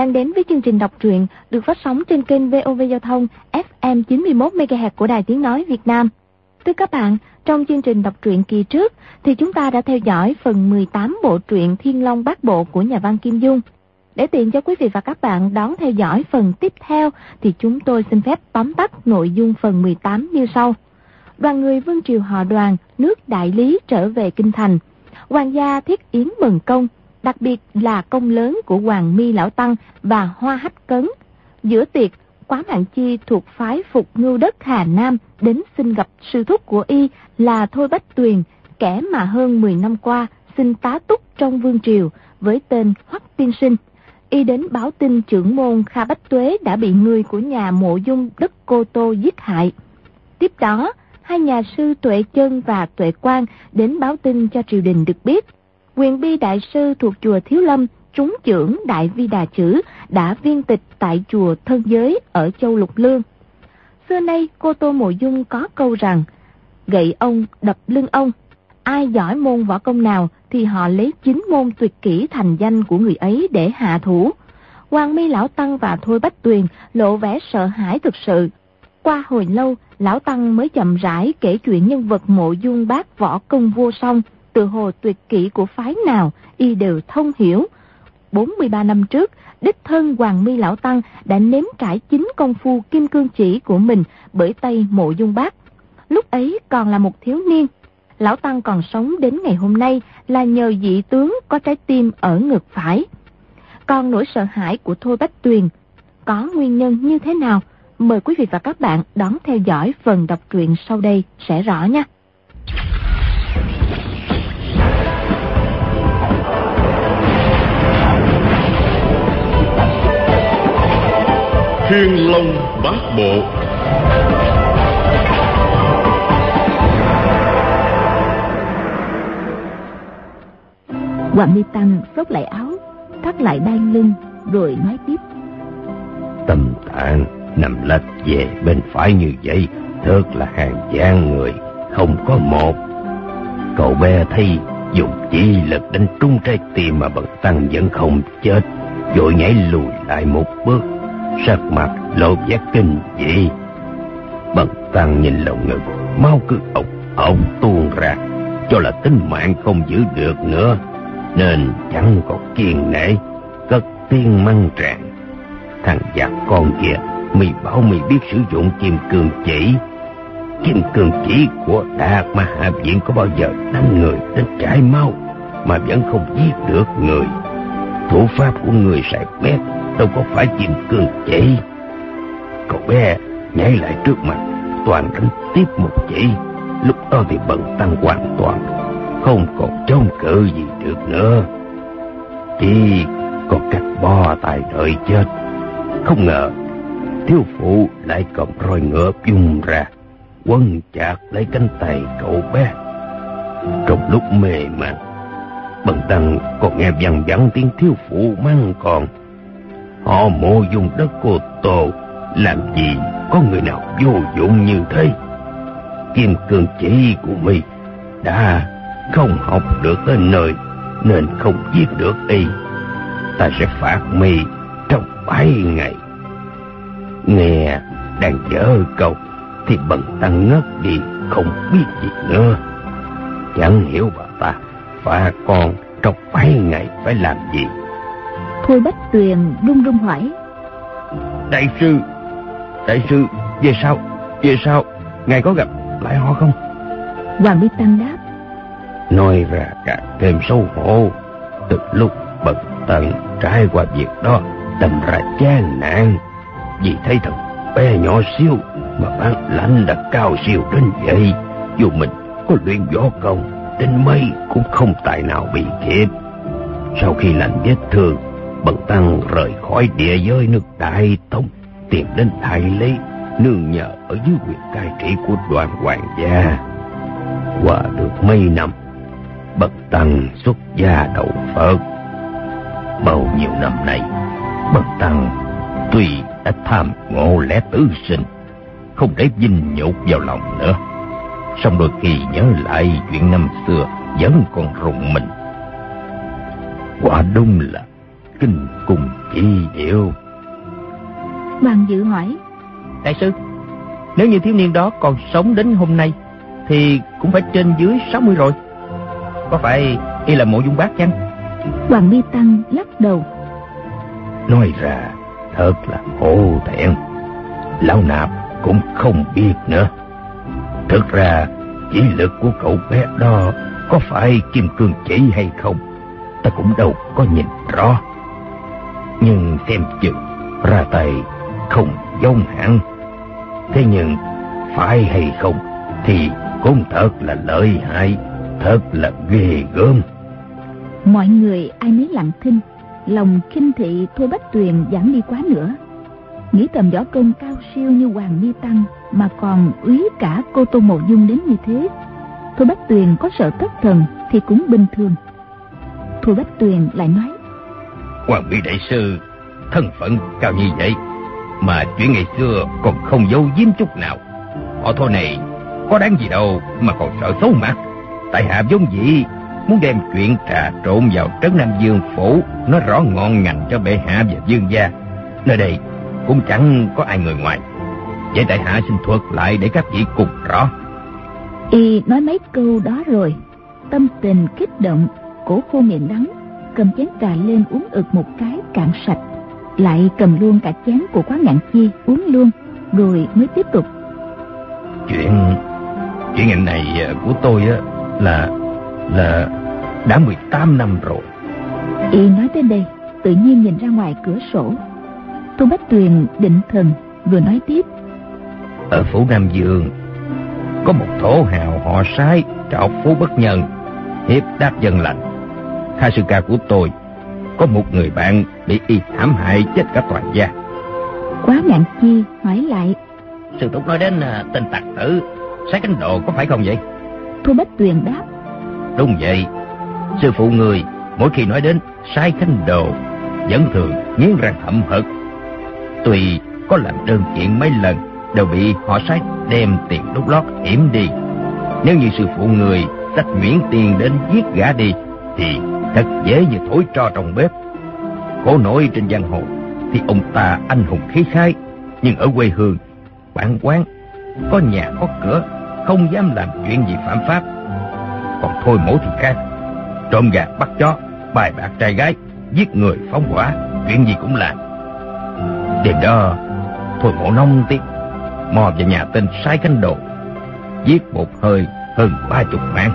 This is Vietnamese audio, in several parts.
đang đến với chương trình đọc truyện được phát sóng trên kênh VOV Giao thông FM 91 MHz của Đài Tiếng nói Việt Nam. Thưa các bạn, trong chương trình đọc truyện kỳ trước thì chúng ta đã theo dõi phần 18 bộ truyện Thiên Long Bát Bộ của nhà văn Kim Dung. Để tiện cho quý vị và các bạn đón theo dõi phần tiếp theo thì chúng tôi xin phép tóm tắt nội dung phần 18 như sau. Đoàn người vương triều họ Đoàn, nước Đại Lý trở về kinh thành. Hoàng gia thiết yến mừng công, đặc biệt là công lớn của Hoàng Mi Lão Tăng và Hoa Hách Cấn. Giữa tiệc, Quá Mạng Chi thuộc phái Phục Ngưu Đất Hà Nam đến xin gặp sư thúc của y là Thôi Bách Tuyền, kẻ mà hơn 10 năm qua xin tá túc trong vương triều với tên Hoắc Tiên Sinh. Y đến báo tin trưởng môn Kha Bách Tuế đã bị người của nhà Mộ Dung đất Cô Tô giết hại. Tiếp đó, hai nhà sư Tuệ Chân và Tuệ Quang đến báo tin cho triều đình được biết. Quyền Bi đại sư thuộc chùa Thiếu Lâm, trúng chưởng Đại Vi Đà Chữ đã viên tịch tại chùa Thân Giới ở châu Lục Lương. Xưa nay Cô Tô Mộ Dung có câu rằng, gậy ông đập lưng ông, ai giỏi môn võ công nào thì họ lấy chính môn tuyệt kỹ thành danh của người ấy để hạ thủ. Hoàng Mi Lão Tăng và Thôi Bách Tuyền lộ vẻ sợ hãi thực sự. Qua hồi lâu, Lão Tăng mới chậm rãi kể chuyện nhân vật Mộ Dung Bác võ công vô song, từ hồ tuyệt kỹ của phái nào y đều thông hiểu. 43 năm trước, đích thân Hoàng Mi Lão Tăng đã nếm trải chính công phu kim cương chỉ của mình bởi tay Mộ Dung Bác. Lúc ấy còn là một thiếu niên. Lão Tăng còn sống đến ngày hôm nay là nhờ vị tướng có trái tim ở ngực phải. Còn nỗi sợ hãi của Thôi Bách Tuyền có nguyên nhân như thế nào? Mời quý vị và các bạn đón theo dõi phần đọc truyện sau đây sẽ rõ nha. Thiên Long Bát Bộ. Hoàng Mi Tăng xốc lại áo, thắt lại đai lưng rồi nói tiếp. Tâm Tạng nằm lệch về bên phải như vậy thật là hàng gian người, không có một. Cậu bé thấy dùng chỉ lực đánh trúng trái tim mà Bần Tăng vẫn không chết, vội nhảy lùi lại một bước, sắc mặt lộ vẻ kinh dị. Bần Tăng nhìn lồng ngực, máu cứ ộc ộc tuôn ra, cho là tính mạng không giữ được nữa, nên chẳng còn kiên nể, cất tiếng mắng tràn. Thằng giặc con kia, mày bảo mày biết sử dụng kim cương chỉ. Kim cương chỉ của Đạt Ma Hạ Viện có bao giờ đánh người đến chảy máu mà vẫn không giết được người. Thủ pháp của người xài bét đâu có phải kim cương chỉ. Cậu bé nhảy lại trước mặt, toàn đánh tiếp một chỉ. Lúc đó thì Bần Tăng hoàn toàn không còn chống cự gì được nữa, chỉ có cách bó tay đợi chết. Không ngờ thiếu phụ lại cầm roi ngựa vung ra, quấn chặt lấy cánh tay cậu bé. Trong lúc mê man, Bần Tăng còn nghe văng vẳng tiếng thiếu phụ mắng còn: họ Mộ Dung đất Cô Tô, làm gì có người nào vô dụng như thế. Kim cương chỉ của mi đã không học được tới nơi nên không giết được y. Ta sẽ phạt mi trong 7 ngày. Nghe đang dở câu thì Bần Tăng ngất đi không biết gì nữa. Chẳng hiểu bà ta phạt con trong 7 ngày phải làm gì. Thôi Bách Tuyền run run hỏi: Đại sư, về sau ngài có gặp lại họ không? Hoàng Mi Tăng đáp: Nói ra càng thêm xấu hổ. Từ lúc Bần Tăng trải qua việc đó, đâm ra chán nản. Vì thấy thằng bé nhỏ xíu mà bản lãnh đã cao siêu đến vậy, dù mình có luyện võ công đến mấy cũng không tài nào bị kịp. Sau khi lành vết thương, Bần Tăng rời khỏi địa giới nước Đại Tông, tìm đến Đại Lý, nương nhờ ở dưới quyền cai trị của Đoàn hoàng gia. Qua được mấy năm, Bần Tăng xuất gia đầu Phật. Bao nhiêu năm nay, Bần Tăng tuy đã tham ngộ lẽ tử sinh, không để vinh nhục vào lòng nữa, song đôi khi nhớ lại chuyện năm xưa vẫn còn rùng mình. Quả đúng là kinh cùng chi điệu. Hoàng Dự hỏi: Đại sư, nếu như thiếu niên đó còn sống đến hôm nay thì cũng phải trên dưới 60 rồi. Có phải y là Mộ Dung Bác chăng? Hoàng Mi Tăng lắc đầu. Nói ra thật là hổ thẹn. Lão nạp cũng không biết nữa. Thực ra chỉ lực của cậu bé đó có phải kim cương chỉ hay không, ta cũng đâu có nhìn rõ. Nhưng xem chừng ra tay không giống hẳn. Thế nhưng phải hay không thì cũng thật là lợi hại, thật là ghê gớm. Mọi người ai nấy lặng thinh, lòng khinh thị Thôi Bách Tuyền giảm đi quá nữa. Nghĩ tầm võ công cao siêu như Hoàng Mi Tăng mà còn úy cả cô Tô Mộ Dung đến như thế, Thôi Bách Tuyền có sợ thất thần thì cũng bình thường. Thôi Bách Tuyền lại nói: Hoàng Mi đại sư thân phận cao như vậy mà chuyện ngày xưa còn không giấu giếm chút nào. Họ Thôi này có đáng gì đâu mà còn sợ xấu mặt. Tại hạ vốn dĩ muốn đem chuyện trà trộn vào trấn Nam Dương phủ nói rõ ngọn ngành cho bệ hạ và vương gia. Nơi đây cũng chẳng có ai người ngoài. Vậy tại hạ xin thuật lại để các vị cùng rõ. Y nói mấy câu đó rồi, tâm tình kích động, cổ khô miệng đắng, cầm chén trà lên uống ực một cái cạn sạch, lại cầm luôn cả chén của Quá Ngạn Chi uống luôn, rồi mới tiếp tục. Chuyện ngành này của tôi á là đã 18 năm rồi. Y nói tới đây, tự nhiên nhìn ra ngoài cửa sổ. Tô Bách Tuyền định thần, vừa nói tiếp: Ở phủ Nam Dương có một thổ hào họ Sái trạo phú bất nhân, hiếp đáp dân lành. Kha sư ca của tôi có một người bạn bị y hãm hại chết cả toàn gia. Quá Ngạn Chi hỏi lại: Sư thúc nói đến tên tặc tử Sái Cánh Độ có phải không vậy? Tô Bách Tuyền đáp: Đúng vậy. Sư phụ người mỗi khi nói đến Sái Cánh Độ vẫn thường nghiến răng hậm hực. Tuy có làm đơn kiện mấy lần đều bị họ Sái đem tiền đút lót yểm đi. Nếu như sư phụ người xách nhuyễn tiền đến giết gã đi thì thật dễ như thổi tro trong bếp. Khổ nổi trên giang hồ thì ông ta anh hùng khí khái, nhưng ở quê hương bản quán, có nhà có cửa, không dám làm chuyện gì phạm pháp. Còn Thôi Mổ thì khác, trộm gà bắt chó, bài bạc trai gái, giết người phóng hỏa, chuyện gì cũng làm. Đêm đó Thôi Mổ nông tiếc mò vào nhà tên Sái Cánh Độ, giết một hơi hơn 30 mạng.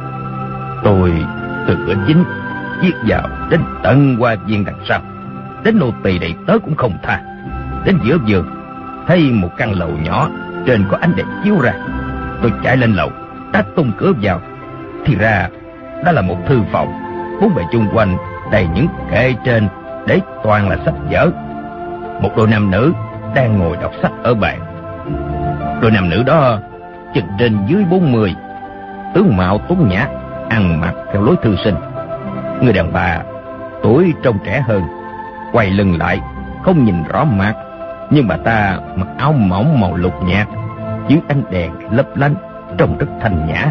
Tôi từ cửa chính giết vào đến tận qua viên đằng sau, đến nô tỳ đầy tớ cũng không tha. Đến giữa vườn thấy một căn lầu nhỏ, trên có ánh đèn chiếu ra. Tôi chạy lên lầu, đá tung cửa vào, thì ra đó là một thư phòng, bốn bề chung quanh đầy những kệ trên để toàn là sách vở. Một đôi nam nữ đang ngồi đọc sách ở bàn. Đôi nam nữ đó chừng trên dưới 40, tướng mạo tuấn nhã, ăn mặc theo lối thư sinh. Người đàn bà tuổi trông trẻ hơn, quay lưng lại không nhìn rõ mặt, nhưng bà ta mặc áo mỏng màu lục nhạt, dưới ánh đèn lấp lánh, trông rất thanh nhã.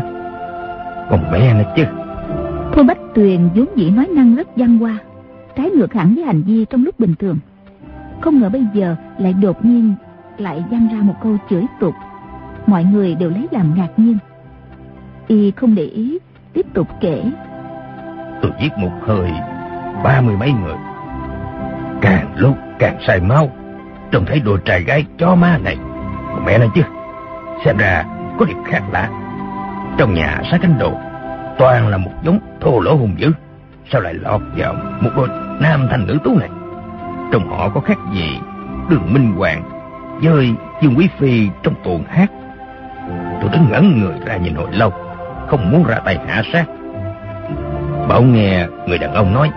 Còn mẹ nữa chứ. Thôi Bách Tuyền vốn dĩ nói năng rất văn hoa, trái ngược hẳn với hành vi trong lúc bình thường. Không ngờ bây giờ lại đột nhiên lại văng ra một câu chửi tục. Mọi người đều lấy làm ngạc nhiên. Y không để ý, tiếp tục kể: Tôi giết một hơi 30 mấy người, càng lúc càng say máu, trông thấy đồ trai gái chó má này. Còn mẹ nói chứ, xem ra có điểm khác lạ. Trong nhà Sái Cánh Độ toàn là một giống thô lỗ hung dữ, sao lại lọt vào một đôi nam thanh nữ tú này? Trong họ có khác gì Đường Minh Hoàng với Dương Quý Phi trong tuồng hát? Tôi đứng ngẩn người ra nhìn hồi lâu, không muốn ra tay hạ sát. Bỗng nghe người đàn ông nói: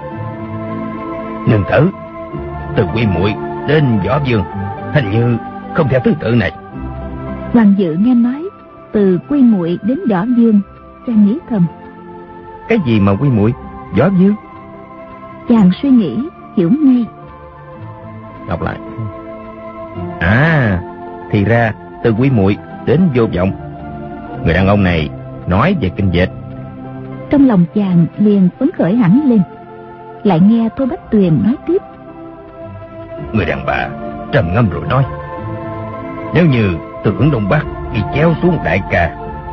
Nương tử, từ Quy Muội đến Võ Vương hình như không theo thứ tự này. Hoàng Dự nghe nói từ Quy Muội đến Võ Vương, chàng nghĩ thầm: Cái gì mà Quy Muội, Võ Vương? Chàng suy nghĩ hiểu ngay. Đọc lại: À, thì ra từ Quy Muội đến Vô Vọng. Người đàn ông này nói về kinh dịch. Trong lòng chàng liền phấn khởi hẳn lên. lại nghe Thôi Bách Tuyền nói tiếp. Người đàn bà trầm ngâm rồi nói: nếu như từ hướng Đông Bắc đi chéo xuống đại ca,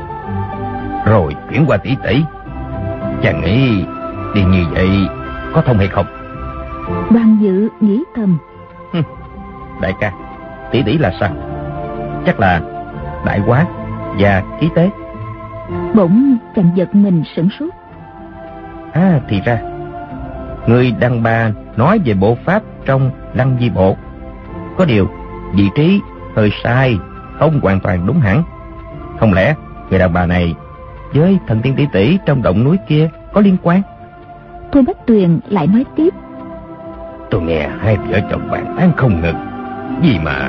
rồi chuyển qua tỷ tỷ, chàng nghĩ đi như vậy có thông hay không? Đoàn Dự nghĩ thầm: đại ca, tỷ tỷ là sao? Chắc là đại quá và ký tế. Bỗng chàng giật mình sửng sốt. Thì ra người đàn bà nói về bộ pháp trong Lăng Di Bộ. Có điều vị trí hơi sai, không hoàn toàn đúng hẳn. Không lẽ người đàn bà này với thần tiên tỷ tỷ trong động núi kia có liên quan? Thôi Bách Tuyền lại nói tiếp: tôi nghe hai vợ chồng bàn tán không ngừng. Gì mà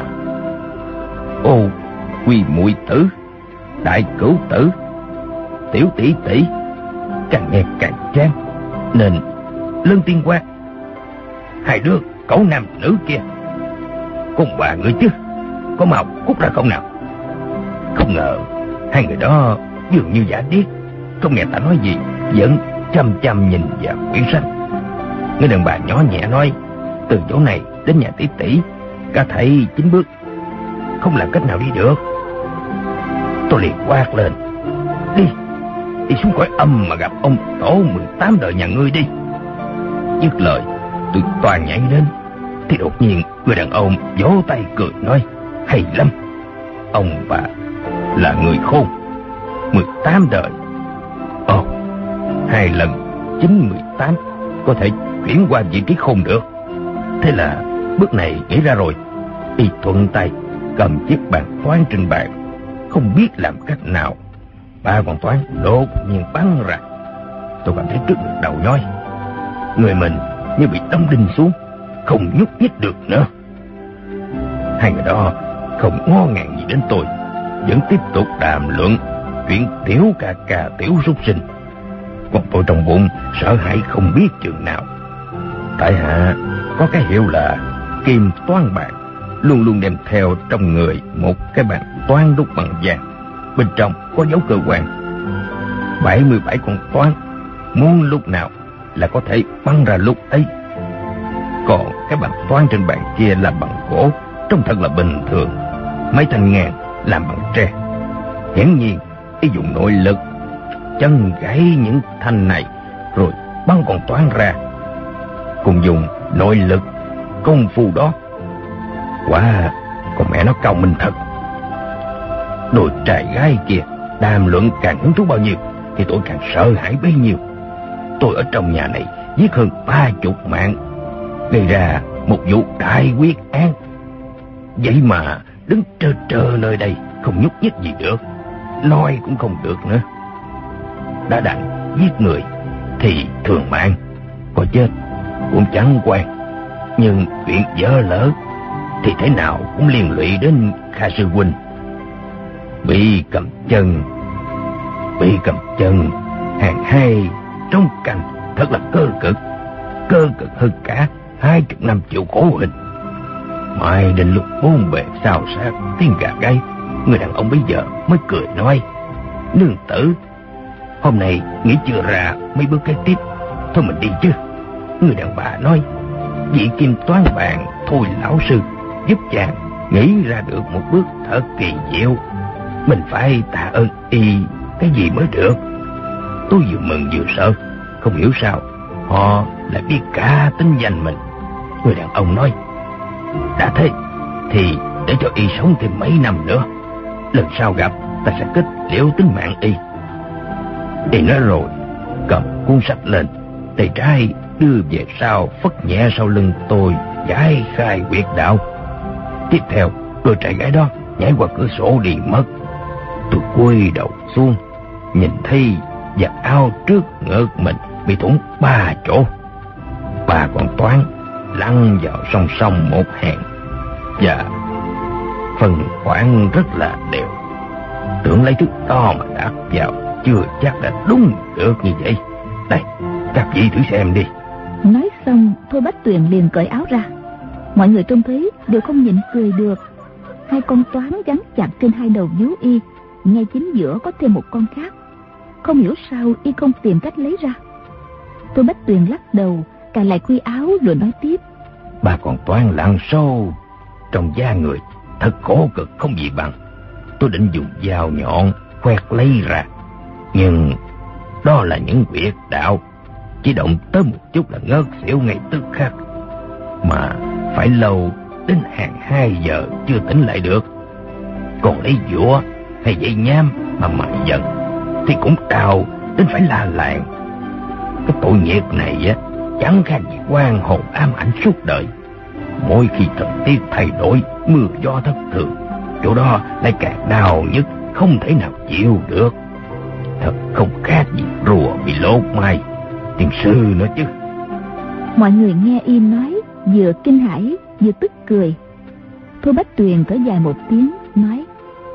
ô quy muội tử, đại cửu tử, tiểu tỷ tỷ, càng nghe càng chán, nên Lân Tiên Hoa, hai đứa cẩu nam nữ kia, cùng bà người chứ, có mau cút ra không nào? Không ngờ hai người đó dường như giả điếc, không nghe ta nói gì, vẫn chăm chăm nhìn vào quyển sách. Người đàn bà nhỏ nhẹ nói: từ chỗ này đến nhà tỷ tỷ cả thảy 9 bước, không làm cách nào đi được. Tôi liền quát lên: đi xuống khỏi âm mà gặp ông tổ 18 đời nhà ngươi đi. Dứt lời tôi toàn nhảy đến, thì đột nhiên người đàn ông vỗ tay cười nói: hay lắm, ông bà là người khôn, 18 đời. Ồ, 2 lần 9 18 có thể chuyển qua vị trí khôn được. Thế là bước này nghĩ ra rồi. Y thuận tay cầm chiếc bàn toán trên bàn, không biết làm cách nào, 3 con toán đột nhiên bắn ra. Tôi cảm thấy trước ngực đầu nhói, người mình như bị đóng đinh xuống, không nhúc nhích được nữa. Hai người đó không ngó ngàng gì đến tôi, vẫn tiếp tục đàm luận chuyện tiểu ca ca tiểu súc sinh. Còn tôi trong bụng sợ hãi không biết chừng nào. Tại hạ có cái hiệu là Kim Toán Bàn, luôn luôn đem theo trong người một cái bàn toán đúc bằng vàng, bên trong có dấu cơ quan. 77 con toán, muốn lúc nào là có thể bắn ra lúc ấy. Còn cái bàn toán trên bàn kia là bằng gỗ, trông thật là bình thường. Mấy thanh ngang làm bằng tre. Hiển nhiên y dùng nội lực chân gãy những thanh này rồi bắn con toán ra. Cùng dùng nội lực công phu đó, quả con mẹ nó cao minh thật. Đôi trai gái kia đàm luận càng hứng thú bao nhiêu thì tôi càng sợ hãi bấy nhiêu. Tôi ở trong nhà này giết hơn 30 mạng, gây ra một vụ đại quyết án, vậy mà đứng trơ trơ nơi đây không nhúc nhích gì được, nói cũng không được nữa. Đã đành giết người thì thường mạng, có chết cũng chẳng quan. Nhưng chuyện dở lỡ thì thế nào cũng liên lụy đến Kha sư huynh. Bị cầm chân hàng hai trong cành, thật là cơ cực hơn cả 20 năm chịu khổ hình. Mãi đến lúc bốn bề xào xạc tiếng gà gáy, người đàn ông bây giờ mới cười nói: nương tử, hôm nay nghĩ chưa ra mấy bước kế tiếp, thôi mình đi chứ. Người đàn bà nói: vị Kim Toán Bàn Thôi lão sư giúp chàng nghĩ ra được một bước thật kỳ diệu, mình phải tạ ơn y cái gì mới được. Tôi vừa mừng vừa sợ, không hiểu sao họ lại biết cả tính danh mình. Người đàn ông nói: đã thế thì để cho y sống thêm mấy năm nữa, lần sau gặp ta sẽ kết liễu tính mạng y. Y nói rồi cầm cuốn sách lên, tay trái đưa về sau, phất nhẹ sau lưng tôi, giải khai huyệt đạo. Tiếp theo đôi trai gái đó nhảy qua cửa sổ đi mất. Tôi cúi đầu xuống, nhìn thấy vạt áo trước ngực mình bị thủng 3 chỗ. 3 con toán lăn vào song song một hàng, và phần khoảng rất là đều. Tưởng lấy thước to mà đạp vào chưa chắc đã đúng được như vậy. Đây, các vị thử xem đi. Nói xong, Thôi Bách Tuyền liền cởi áo ra. Mọi người trông thấy đều không nhịn cười được. 2 con toán gắn chặt trên 2 đầu vú y, ngay chính giữa có thêm một con khác. Không hiểu sao y không tìm cách lấy ra. Thôi Bách Tuyền lắc đầu, cài lại khuy áo rồi nói tiếp. Bà còn toan lặn sâu trong da người, thật khổ cực không gì bằng. Tôi định dùng dao nhọn khoét lấy ra, nhưng đó là những huyệt đạo, chỉ động tới một chút là ngất xỉu ngay tức khắc, mà phải lâu đến hàng 2 giờ chưa tỉnh lại được. Còn lấy dũa hay dây nhám mà mài giận thì cũng đau đến phải la làng. Cái tội nghiệp này á, chẳng khác gì oan hồn ám ảnh suốt đời. Mỗi khi thời tiết thay đổi, mưa gió thất thường, chỗ đó lại càng đau nhức, không thể nào chịu được. Thật không khác gì rùa bị lột mai, tiền sư nữa chứ. Mọi người nghe y nói, vừa kinh hãi vừa tức cười. Thôi Bách Tuyền thở dài một tiếng, nói: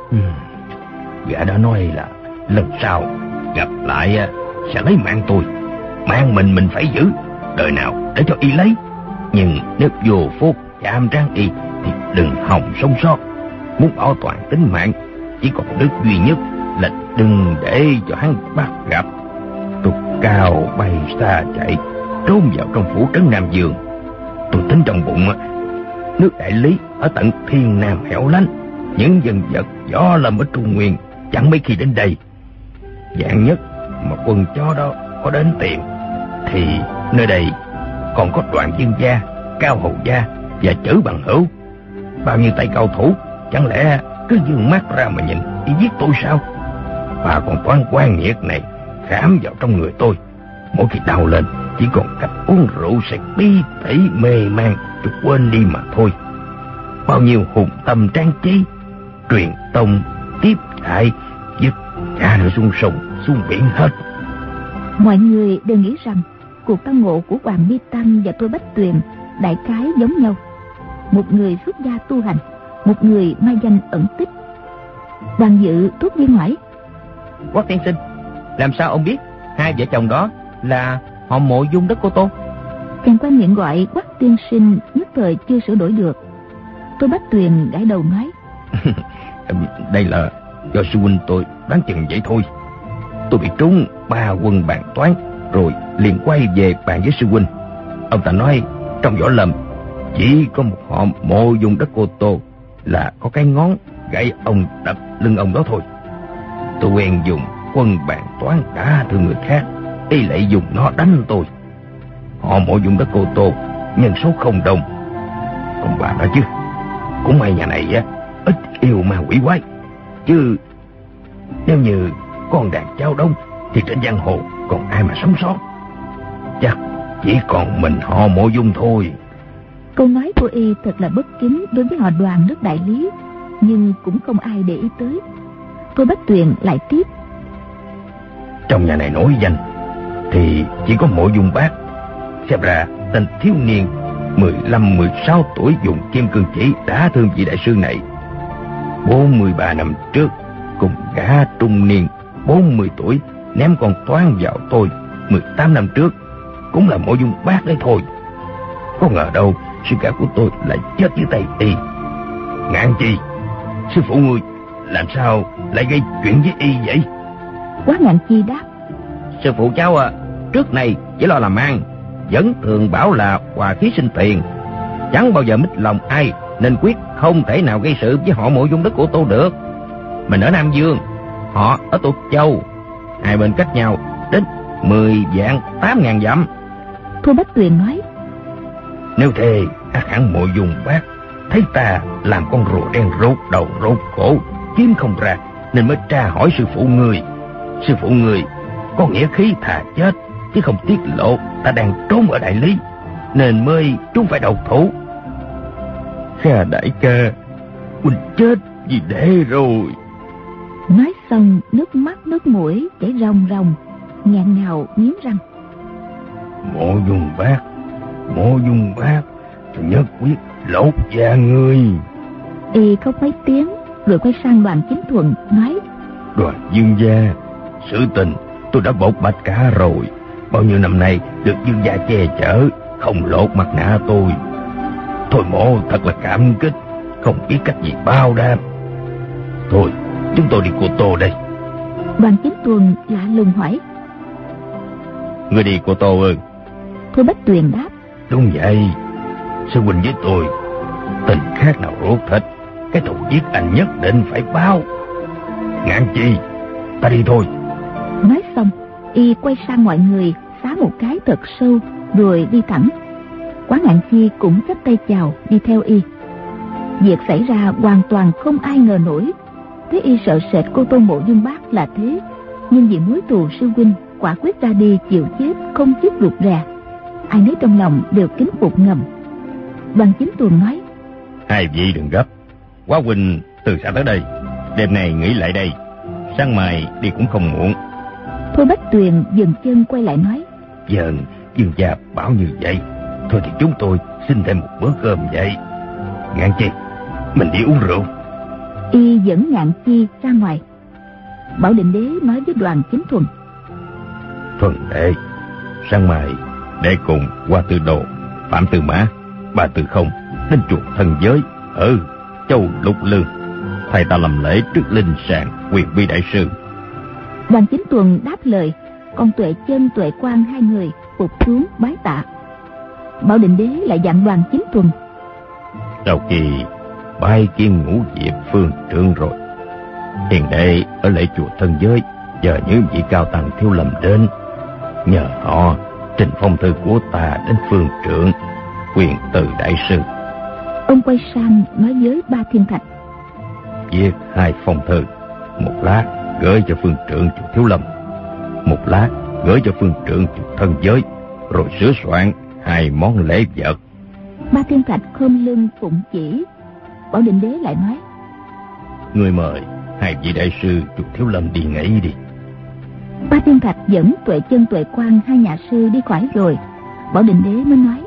Gã đã nói là lần sau gặp lại sẽ lấy mạng tôi. Mạng mình phải giữ, đời nào để cho y lấy. Nhưng nếu vô phúc chạm trán y thì đừng hòng sống sót. Muốn bảo toàn tính mạng, chỉ còn đức duy nhất là đừng để cho hắn bắt gặp. Tôi cao bay xa chạy, trốn vào trong phủ trấn Nam Dương. Tôi tính trong bụng, nước Đại Lý ở tận Thiên Nam hẻo lánh, những dân vật võ lâm ở Trung Nguyên chẳng mấy khi đến đây. Vạn nhất mà quân chó đó có đến tìm thì nơi đây còn có Đoạn Dương gia, Cao Hầu gia và Chử Bằng Hữu. Bao nhiêu tay cao thủ chẳng lẽ cứ dương mắt ra mà nhìn đi giết tôi sao? Bà còn toán quan nghiệt này khám vào trong người tôi, mỗi khi đau lên chỉ còn cách uống rượu say bi tỉ mê man cho quên đi mà thôi. Bao nhiêu hùng tâm trang trí, truyền tông tiếp đại, dứt cả rồi xuống sông xuống biển hết. Mọi người đều nghĩ rằng cuộc tao ngộ của Hoàng Mi Tăng và Thôi Bách Tuyền đại khái giống nhau. Một người xuất gia tu hành, một người mai danh ẩn tích. Đoàn Dự thốt nhiên hỏi: Quách tiên sinh, làm sao ông biết hai vợ chồng đó là họ Mộ Dung Đất Cô Tô? Chàng quan miệng gọi Quách tiên sinh nhất thời chưa sửa đổi được. Thôi Bách Tuyền gãi đầu nói: Đây là do sư huynh tôi đoán chừng vậy thôi. Tôi bị trúng 3 quân bàn toán rồi liền quay về bàn với sư huynh. Ông ta nói trong võ lâm chỉ có một họ Mộ Dung Đất Cô Tô là có cái ngón gãy ông đập lưng ông đó thôi. Tôi quen dùng quân bàn toán đả thương người khác, y lại dùng nó đánh tôi. Họ Mộ Dung Đất Cô Tô nhân số không đông. Còn bà nói chứ, cũng may nhà này á ít yêu ma quỷ quái, chứ nếu như con đàn cháu đông thì trên giang hồ còn ai mà sống sót. Chắc chỉ còn mình họ Mộ Dung thôi. Câu nói của y thật là bất kính đối với họ Đoàn nước Đại Lý, nhưng cũng không ai để ý tới. Thôi Bách Tuyền lại tiếp: Trong nhà này nổi danh thì chỉ có Mộ Dung Bác. Xem ra tên thiếu niên 15-16 tuổi dùng kim cương chỉ đả thương vị đại sư này 43 năm trước, cùng gã trung niên 40 tuổi ném con toán vào tôi 18 năm trước, cũng là Mộ Dung Bác đấy thôi. Có ngờ đâu sư cả của tôi lại chết dưới tay y. Ngạn Chi, sư phụ ngươi làm sao lại gây chuyện với y vậy? Quá Ngạn Chi đáp: Sư phụ cháu trước này chỉ lo làm ăn, vẫn thường bảo là hòa khí sinh tiền, chẳng bao giờ mít lòng ai, nên quyết không thể nào gây sự với họ Mộ Dung Đất Cô Tô được. Mình ở Nam Dương, họ ở Tục Châu, hai bên cách nhau đến 10 vạn 8.000 dặm. Thôi Bách Tuyền nói: Nếu thế hẳn Mộ Dung Bác thấy ta làm con rùa đen rốt đầu rốt cổ, kiếm không ra, nên mới tra hỏi sư phụ người. Sư phụ người có nghĩa khí thà chết, chứ không tiết lộ ta đang trốn ở Đại Lý, nên mới chúng phải đầu thủ. Kha đại ca, huynh chết vì để rồi. Nói xong nước mắt nước mũi chảy ròng ròng, nghẹn ngào nghiến răng: Mộ Dung Bác nhất quyết lột da ngươi. Y không mấy tiếng rồi quay sang Đoàn Chính Thuận nói: Đoàn Dương gia, sự tình tôi đã bộc bạch cả rồi. Bao nhiêu năm nay được Dương gia che chở, không lột mặt nạ tôi. Thôi Mộ thật là cảm kích, không biết cách gì bao đáp. Thôi chúng tôi đi Cô Tô đây. Đoàn Chính Thuận lạ lùng hỏi: Người đi Cô Tô ư? Thôi Bách Tuyền đáp. Đúng vậy, sư huynh với tôi tình khác nào ruột thịt. Cái thù giết anh nhất định phải báo. Ngạn Chi, ta đi thôi. Nói xong, y quay sang mọi người, xá một cái thật sâu, rồi đi thẳng. Quá Ngạn Chi cũng chắp tay chào, đi theo y. Việc xảy ra hoàn toàn không ai ngờ nổi. Thế y sợ sệt cô Tô Mộ Dung Bác là thế, nhưng vì mối thù sư huynh, quả quyết ra đi chịu chết, không chút rụt rè. Ai nấy trong lòng đều kính phục ngầm. Đoàn Chính Tuần nói: Hai vị đừng gấp, Quá huynh từ xa tới đây, đêm nay nghỉ lại đây, sáng mai đi cũng không muộn. Thôi Bách Tuyền dừng chân quay lại nói: Vâng, Dương gia bảo như vậy. Thôi thì chúng tôi xin thêm một bữa cơm vậy. Ngạn Chi, mình đi uống rượu. Y dẫn Ngạn Chi ra ngoài. Bảo Định Đế nói với Đoàn Chính Thuần: Thuần đệ, Sáng mai để cùng Hoa Tư Đồ, Phạm Tư Mã, Ba Tư Không đến chùa Thân Giới ở Châu Lục Lương, thầy ta làm lễ trước linh sàng Quyền Vi đại sư. Đoàn Chính Tuần đáp lời, còn Tuệ Chân, Tuệ Quang hai người phục xuống bái tạ. Bảo Định Đế lại dặn Đoàn Chính Tuần: Sau khi bái kiến Ngũ Diệp Phương Trượng rồi, hiền đệ ở lễ chùa Thân Giới chờ những vị cao tăng Thiếu Lâm đến, nhờ họ trình phong thư của ta đến Phương Trượng, Quyền Từ đại sư. Ông quay sang nói với Ba Thiên Thạch: Viết 2 phong thư, một lát gửi cho Phương Trượng chùa Thiếu Lâm, một lát gửi cho Phương Trượng chùa Thân Giới, rồi sửa soạn 2 món lễ vật. Ba Thiên Thạch khom lưng phụng chỉ. Bảo Định Đế lại nói: Người mời 2 vị đại sư chùa Thiếu Lâm đi nghỉ đi. Ba Thiên Thạch dẫn Tuệ Chân, Tuệ Quang hai nhà sư đi khỏi rồi, Bảo Định Đế mới nói: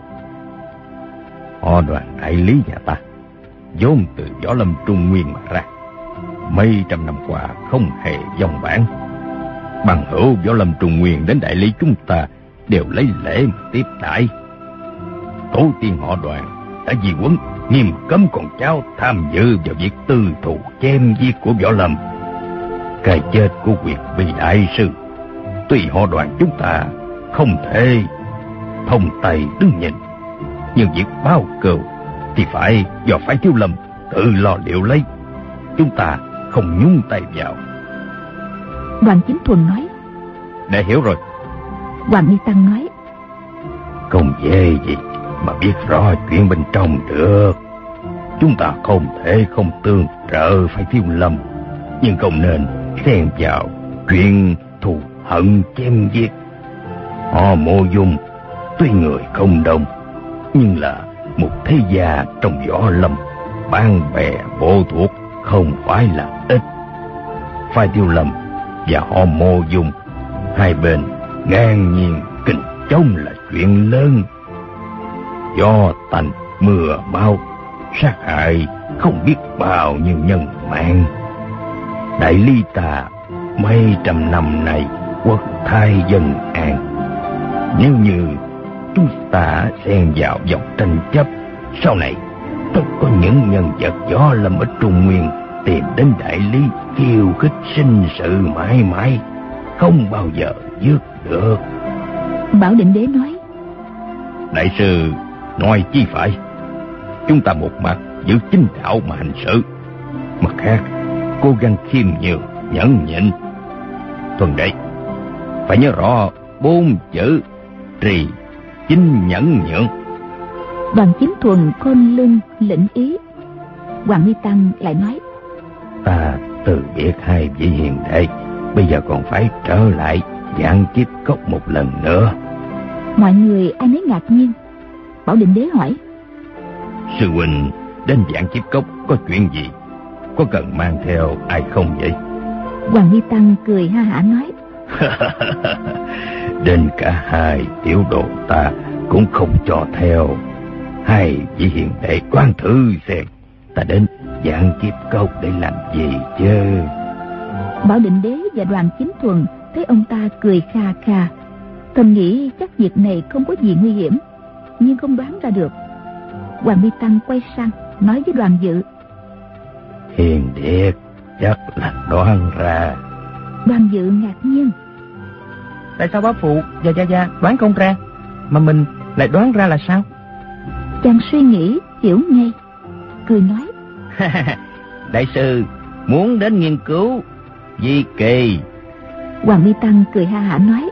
Họ Đoàn đại lý nhà ta vốn từ võ lâm Trung Nguyên mà ra, mấy trăm năm qua không hề vong bản. Bằng hữu võ lâm Trung Nguyên đến đại lý chúng ta đều lấy lễ mà tiếp đãi. Tổ tiên họ Đoàn đã di huấn nghiêm cấm con cháu tham dự vào việc tư thù chém giết của võ lâm. Cái chết của Quyền Vi đại sư, tuy họ Đoàn chúng ta không thể thông tay đứng nhìn, nhưng việc báo cừu thì phải do phái Thiếu Lâm tự lo liệu lấy, chúng ta không nhúng tay vào. Đoàn Chính Thuần nói: Để hiểu rồi. Hoàng Nghi Tăng nói: không dễ gì mà biết rõ chuyện bên trong được. Chúng ta không thể không tương trợ phái Thiếu Lâm, nhưng không nên xen vào chuyện thù hận chém giết. Họ Mộ Dung tuy người không đông, nhưng là một thế gia trong võ lâm, bạn bè bộ thuộc không phải là ít. Phái Thiếu Lâm và họ Mộ Dung hai bên ngang nhiên kình chống là chuyện lớn. Gió tành mưa bão, sát hại không biết bao nhiêu nhân mạng. Đại lý ta mấy trăm năm nay quốc thái dân an. Nếu như chúng ta xen vào dòng tranh chấp, sau này tất có những nhân vật võ lâm ở Trung Nguyên tìm đến đại lý khiêu khích sinh sự mãi mãi, không bao giờ dứt được. Bảo Định Đế nói: Đại sư nói chi phải. Chúng ta một mặt giữ chính đạo mà hành sự, mặt khác cố gắng khiêm nhường nhẫn nhịn. Thuần đệ phải nhớ rõ 4 chữ: trì, chính, nhẫn, nhượng. Đoàn Chính Thuần khom lưng lĩnh ý. Hoàng Nghi Tăng lại nói: Ta từ biệt 2 vị hiền đệ, bây giờ còn phải trở lại Vạn Kiếp Cốc một lần nữa. Mọi người ai nấy ngạc nhiên. Bảo Định Đế hỏi: Sư huynh đến Vạn Kiếp Cốc có chuyện gì? Có cần mang theo ai không vậy? Hoàng Nghi Tăng cười ha hả nói: Đến cả 2 tiểu đồ ta cũng không cho theo. 2 vị hiền đệ quan thử xem, ta đến Vạn Kiếp Cốc để làm gì chứ? Bảo Định Đế và Đoàn Chính Thuần thấy ông ta cười kha kha, thầm nghĩ chắc việc này không có gì nguy hiểm, nhưng không đoán ra được. Hoàng Nghi Tăng quay sang nói với Đoàn Dự: Hiền đệ chắc là đoán ra. Đoàn Dự ngạc nhiên: Tại sao bá phụ và gia gia đoán không ra, mà mình lại đoán ra là sao? Chàng suy nghĩ hiểu ngay, cười nói: Đại sư muốn đến nghiên cứu di kỳ. Hoàng Mi Tăng cười ha hả nói: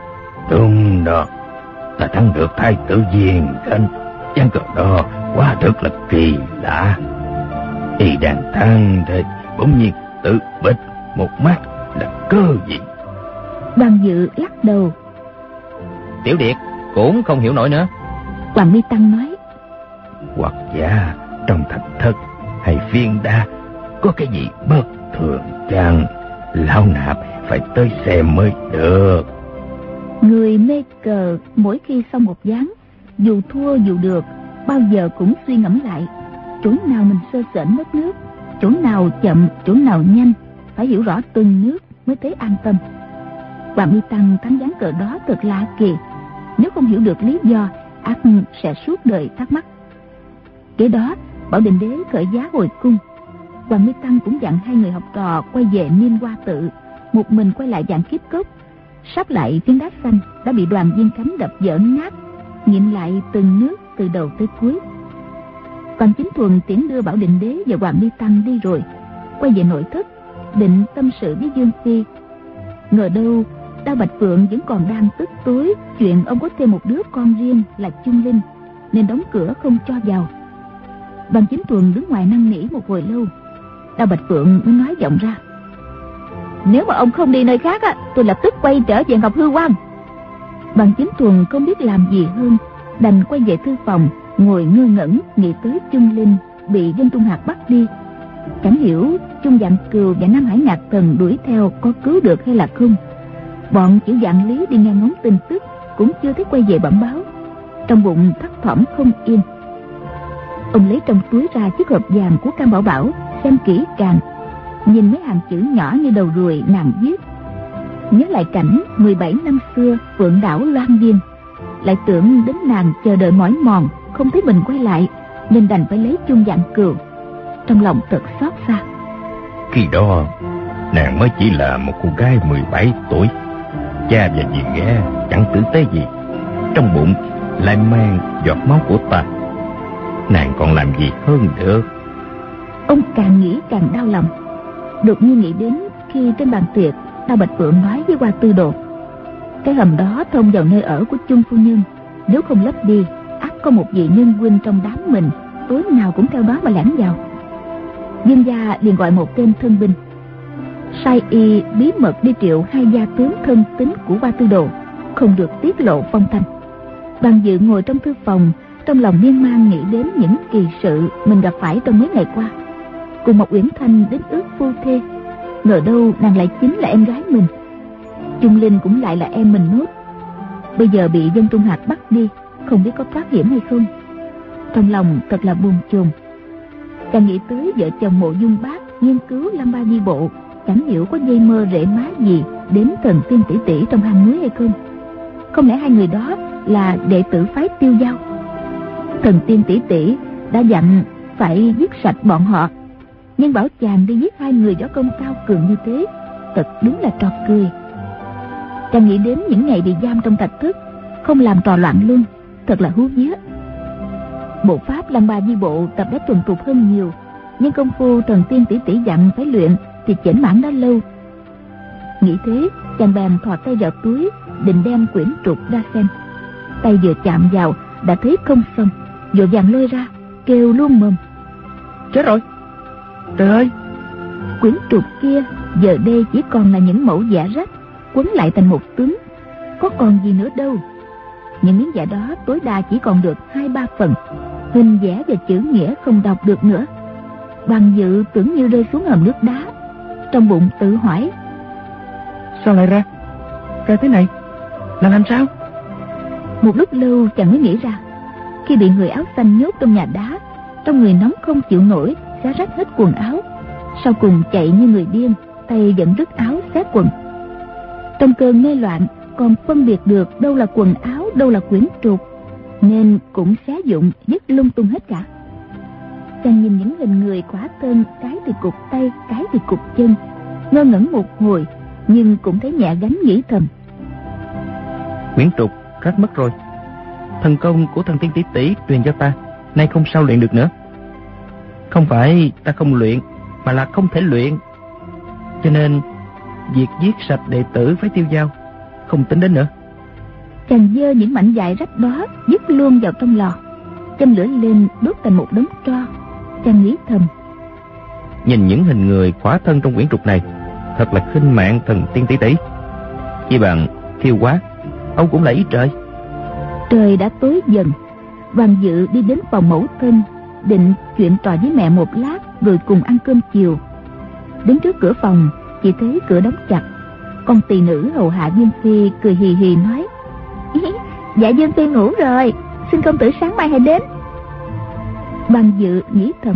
Đúng đó, ta thắng được thái tử Diên Khánh. Ván cờ đó quá thật là kỳ lạ. Y đang thắng thì bỗng nhiên tự bịch một mắt là cơ gì? Đoàn Dự lắc đầu: Tiểu Điệt cũng không hiểu nổi nữa. Hoàng Mi Tăng nói: Hoặc giả trong thạch thất hay viên đa có cái gì bất thường chăng? Lão nạp phải tới xem mới được. Người mê cờ mỗi khi xong một ván, dù thua dù được, bao giờ cũng suy ngẫm lại chỗ nào mình sơ sẩnh mất nước, chỗ nào chậm, chỗ nào nhanh, phải hiểu rõ từng nước mới thấy an tâm. Hoàng Mi Tăng thắng ván cờ đó thật lạ kỳ, nếu không hiểu được lý do, ắt sẽ suốt đời thắc mắc. Kế đó, Bảo Định Đế khởi giá hồi cung. Hoàng Mi Tăng cũng dặn hai người học trò quay về Niên Hoa Tự, một mình quay lại Vạn Kiếp Cốc. Sắp lại phiến đá xanh đã bị Đoàn Diên Khánh đập vỡ nát, nghiệm lại từng nước từ đầu tới cuối. Còn Chính Thuần tiễn đưa Bảo Định Đế và Hoàng Mi Tăng đi rồi, quay về nội thất định tâm sự với Dương Phi. Ngờ đâu Đao Bạch Phượng vẫn còn đang tức tối chuyện ông có thêm một đứa con riêng là Chung Linh, nên đóng cửa không cho vào. Đoàn Chính Thuần đứng ngoài năn nỉ một hồi lâu, Đao Bạch Phượng mới nói giọng ra: Nếu mà ông không đi nơi khác á, tôi lập tức quay trở về Ngọc Hư Quan. Đoàn Chính Thuần không biết làm gì hơn, đành quay về thư phòng, ngồi ngơ ngẩn nghĩ tới Chung Linh bị Vân Trung Hạc bắt đi. Chẳng hiểu Chung Vạn Cừu và Nam Hải Ngạc Thần đuổi theo có cứu được hay là không. Bọn Chữ Vạn Lý đi nghe ngóng tin tức cũng chưa thấy quay về bẩm báo, trong bụng thấp thỏm không yên. Ông lấy trong túi ra chiếc hộp vàng của Cam Bảo Bảo, xem kỹ càng, nhìn mấy hàng chữ nhỏ như đầu ruồi nàng viết. Nhớ lại cảnh 17 năm xưa Phượng Đảo Loan Viên, lại tưởng đến nàng chờ đợi mỏi mòn không thấy mình quay lại, nên đành phải lấy Chung Vạn Cừu. Trong lòng thật xót xa. Khi đó nàng mới chỉ là một cô gái 17 tuổi, cha và dì ghẻ chẳng tử tế gì, trong bụng lại mang giọt máu của ta, nàng còn làm gì hơn được. Ông càng nghĩ càng đau lòng. Đột nhiên nghĩ đến khi trên bàn tiệc Đao Bạch Phượng nói với Hoa Tư Đồ, cái hầm đó thông vào nơi ở của Chung phu nhân, nếu không lấp đi, ắt có một vị nhân huynh trong đám mình tối nào cũng theo đó mà lẻn vào. Dương gia liền gọi một tên thân binh, sai y bí mật đi triệu hai gia tướng thân tín của Hoa Tư Đồ, không được tiết lộ phong thanh. Đoàn Dự ngồi trong thư phòng, trong lòng miên man nghĩ đến những kỳ sự mình gặp phải trong mấy ngày qua, cùng một Uyển Thanh đến ước phu thê. Ngờ đâu nàng lại chính là em gái mình. Chung Linh cũng lại là em mình nốt. Bây giờ bị Vân Trung Hạc bắt đi, không biết có thoát hiểm hay không. Trong lòng thật là buồn chồn. Càng nghĩ tới vợ chồng Mộ Dung Bác nghiên cứu Lâm Ba Di Bộ, chẳng hiểu có dây mơ rễ má gì đến Thần Tiên tỷ tỷ trong hang núi hay không. Không lẽ hai người đó là đệ tử phái Tiêu Giao? Thần Tiên tỷ tỷ đã dặn phải giết sạch bọn họ, nhưng bảo chàng đi giết hai người võ công cao cường như thế, thật đúng là trò cười. Chàng nghĩ đến những ngày bị giam trong thạch thất, không làm trò loạn luôn, thật là hú vía. Bộ pháp Lâm Ba Di Bộ tập đã thuần thục hơn nhiều, nhưng công phu Thần Tiên tỷ tỷ dặn phải luyện thì chểnh mãn đã lâu. Nghĩ thế, chàng bèn thò tay vào túi, định đem quyển trục ra xem. Tay vừa chạm vào đã thấy không xong, vội vàng lôi ra, kêu luôn mồm: Chết rồi, trời ơi! Quyển trục kia giờ đây chỉ còn là những mẫu vẽ rách quấn lại thành một túm, có còn gì nữa đâu. Những miếng vẽ đó tối đa chỉ còn được 2-3 phần, hình vẽ và chữ nghĩa không đọc được nữa. Đoàn Dự tưởng như rơi xuống hầm nước đá, trong bụng tự hỏi: Sao lại ra thế này? Là làm sao? Một lúc lâu chàng mới nghĩ ra, khi bị người áo xanh nhốt trong nhà đá, trong người nóng không chịu nổi, xé rách hết quần áo, sau cùng chạy như người điên, tay vẫn rứt áo xé quần. Trong cơn mê loạn còn phân biệt được đâu là quần áo, đâu là quyển trục, nên cũng xé dụng vứt lung tung hết cả. Chàng nhìn những hình người khỏa thân, cái thì cụt tay, cái thì cụt chân, ngơ ngẩn một hồi, nhưng cũng thấy nhẹ gánh nghĩ thầm: Quyển trục rách mất rồi, Thần công của thần tiên tỷ tỷ truyền cho ta, nay không sao luyện được nữa. Không phải ta không luyện, mà là không thể luyện. Cho nên việc giết sạch đệ tử phải tiêu dao, không tính đến nữa. Chàng giơ những mảnh vải rách đó dứt luôn vào trong lò, châm lửa lên đốt thành một đống tro. Chàng nghĩ thầm: nhìn những hình người khỏa thân trong quyển trục này, thật là khinh mạng thần tiên tỷ tỷ. Chi bằng thiêu quá, ông cũng là ý trời. Trời đã tối dần. Hoàng Dự đi đến phòng mẫu thân, định chuyện trò với mẹ một lát rồi cùng ăn cơm chiều. Đến trước cửa phòng, chỉ thấy cửa đóng chặt. Con tỳ nữ hầu hạ Dương Phi cười hì hì nói: dạ Dương Phi ngủ rồi, xin công tử sáng mai hãy đến. Hoàng Dự nghĩ thầm: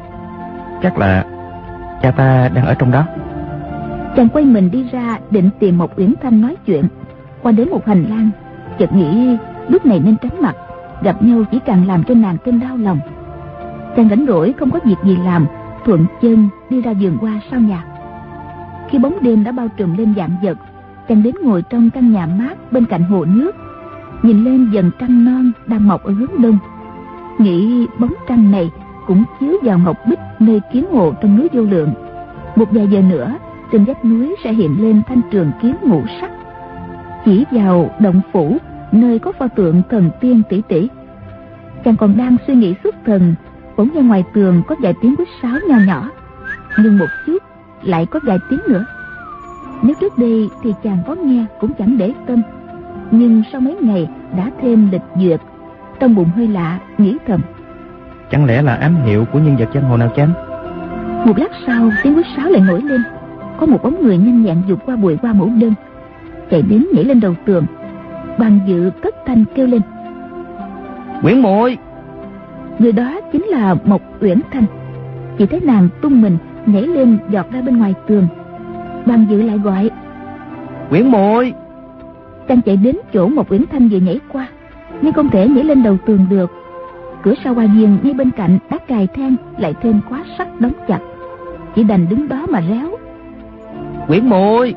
chắc là cha ta đang ở trong đó. Chàng quay mình đi ra định tìm một Uyển Thanh nói chuyện. Qua đến một hành lang, chợt nghĩ lúc này nên tránh mặt, gặp nhau chỉ càng làm cho nàng thêm đau lòng. Chàng rảnh rỗi không có việc gì làm, thuận chân đi ra vườn hoa sau nhà. Khi bóng đêm đã bao trùm lên vạn vật, chàng đến ngồi trong căn nhà mát bên cạnh hồ nước, nhìn lên dần trăng non đang mọc ở hướng đông. Nghĩ bóng trăng này cũng chiếu vào ngọc bích nơi kiếm hồ trong núi Vô Lượng. Một vài giờ nữa, trên vách núi sẽ hiện lên thanh trường kiếm ngũ sắc. Chỉ vào động phủ nơi có pho tượng thần tiên tỷ tỷ, chàng còn đang suy nghĩ xuất thần, bỗng nghe ngoài tường có vài tiếng huýt sáo nho nhỏ, nhưng một chút lại có vài tiếng nữa. Nếu trước đây thì chàng có nghe cũng chẳng để tâm, nhưng sau mấy ngày đã thêm lịch duyệt, trong bụng hơi lạ, nghĩ thầm: chẳng lẽ là ám hiệu của nhân vật giang hồ nào chăng? Một lát sau, tiếng huýt sáo lại nổi lên. Có một bóng người nhanh nhẹn vụt qua bụi hoa mẫu đơn, chạy đến nhảy lên đầu tường. Hoàng Dự cất thanh kêu lên: Uyển muội! Người đó chính là Mộc Uyển Thanh. Chỉ thấy nàng tung mình nhảy lên giọt ra bên ngoài tường. Hoàng Dự lại gọi: Uyển muội! Chàng chạy đến chỗ Mộc Uyển Thanh vừa nhảy qua, nhưng không thể nhảy lên đầu tường được. Cửa sau hoa viên ngay bên cạnh đã cài then lại thêm khóa sắt đóng chặt, chỉ đành đứng đó mà réo: Uyển muội!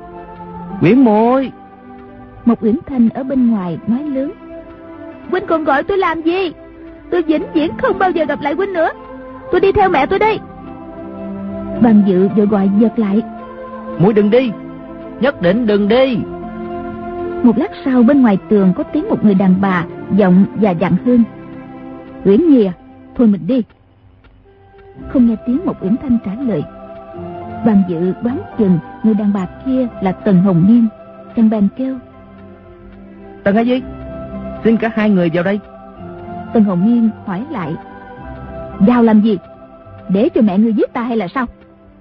Uyển muội! Mộc Uyển Thanh ở bên ngoài nói lớn: huynh còn gọi tôi làm gì? Tôi vĩnh viễn không bao giờ gặp lại huynh nữa. Tôi đi theo mẹ tôi đây. Hoàng Dự vội gọi giật lại: Muội đừng đi, nhất định đừng đi. Một lát sau, bên ngoài tường có tiếng một người đàn bà giọng và dặn hơn: Uyển Nhi à, thôi mình đi. Không nghe tiếng Mộc Uyển Thanh trả lời. Hoàng Dự đoán chừng người đàn bà kia là Tần Hồng Niên. Chàng bèn kêu: Tần A Di, xin cả hai người vào đây. Tần Hồng Niên hỏi lại: vào làm gì? Để cho mẹ người giết ta hay là sao?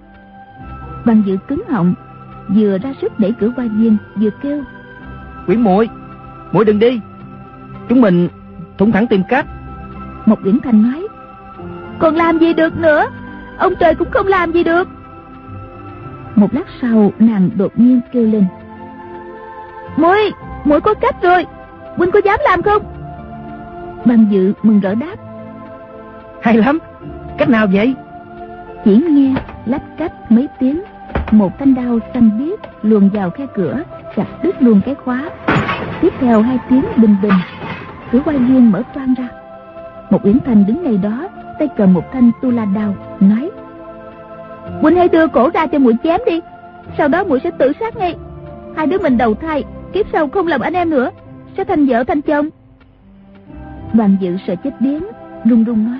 Hoàng Dự cứng họng, vừa ra sức đẩy cửa hoa viên vừa kêu: Uyển muội, muội đừng đi, chúng mình thủng thẳng tìm cách. Mộc Uyển Thanh nói: còn làm gì được nữa, ông trời cũng không làm gì được. Một lát sau, nàng đột nhiên kêu lên: muội có cách rồi, huynh có dám làm không? Hoàng Dự mừng rỡ đáp: hay lắm, cách nào vậy? Chỉ nghe lách cách mấy tiếng, một thanh đao xanh biếc luồn vào khe cửa, chặt đứt luôn cái khóa. Tiếp theo hai tiếng bình bình, cửa hoa viên mở toang ra. Một Uyển Thanh đứng ngay đó, tay cầm một thanh tu la đao, nói: huynh hãy đưa cổ ra cho muội chém đi, sau đó muội sẽ tự sát ngay. Hai đứa mình đầu thai, kiếp sau không làm anh em nữa, sẽ thành vợ thành chồng. Hoàng Dự sợ chết điếng, run run nói: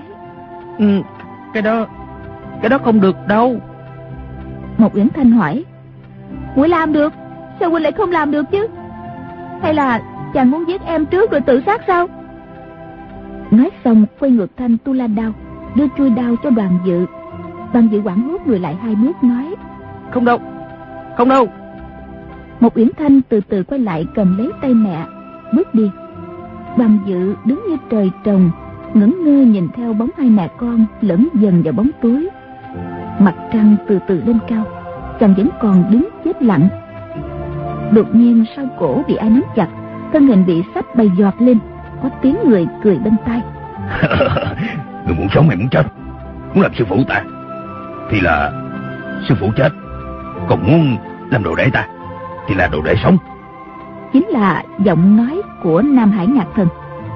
cái đó không được đâu. Một Uyển Thanh hỏi: muội làm được, sao huynh lại không làm được chứ? Hay là chàng muốn giết em trước rồi tự sát sao? Nói xong quay ngược thanh tu la đao, đưa chui đao cho Hoàng Dự. Hoàng Dự hoảng hốt lùi lại hai bước nói: không đâu, không đâu. Một Uyển Thanh từ từ quay lại cầm lấy tay mẹ, bước đi. Hoàng Dự đứng như trời trồng, ngẩn ngơ nhìn theo bóng hai mẹ con lẫn dần vào bóng tối. Mặt trăng từ từ lên cao, chàng vẫn còn đứng chết lặng. Đột nhiên sau cổ bị ai nắm chặt, thân hình bị xách bay giọt lên, có tiếng người cười bên tai: người muốn sống hay muốn chết? Muốn làm sư phụ ta thì là sư phụ chết, còn muốn làm đồ đệ ta thì là đồ đệ sống. Chính là giọng nói của Nam Hải Ngạc Thần.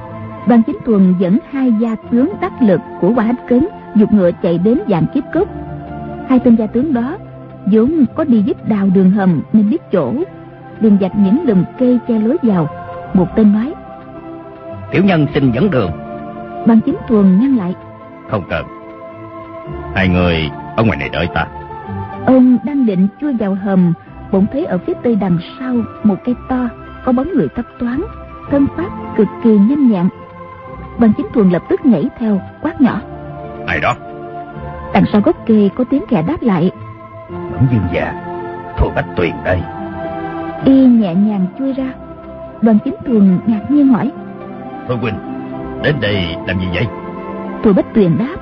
Đoàn Chính Thuần dẫn 2 gia tướng đắc lực của Qua Hách Cấn giục ngựa chạy đến Vạn Kiếp Cốc. 2 tên gia tướng đó vốn có đi giúp đào đường hầm nên biết chỗ, liền vạch những lùm cây che lối vào. Một tên nói: tiểu nhân xin dẫn đường. Đoàn Chính Thuần ngăn lại: không cần, 2 người ở ngoài này đợi ta. Ông đang định chui vào hầm, bỗng thấy ở phía tây đằng sau một cây to có bóng người thấp thoáng, thân pháp cực kỳ nhanh nhẹn. Đoàn Chính Thuần lập tức nhảy theo, quát nhỏ: ai đó? Đằng sau gốc kề có tiếng kẻ đáp lại: Bẩm vương gia, Thôi Bách Tuyền đây. Y nhẹ nhàng chui ra. Đoàn Chính Thuần ngạc nhiên hỏi: Thôi huynh, đến đây làm gì vậy? Thôi Bách Tuyền đáp: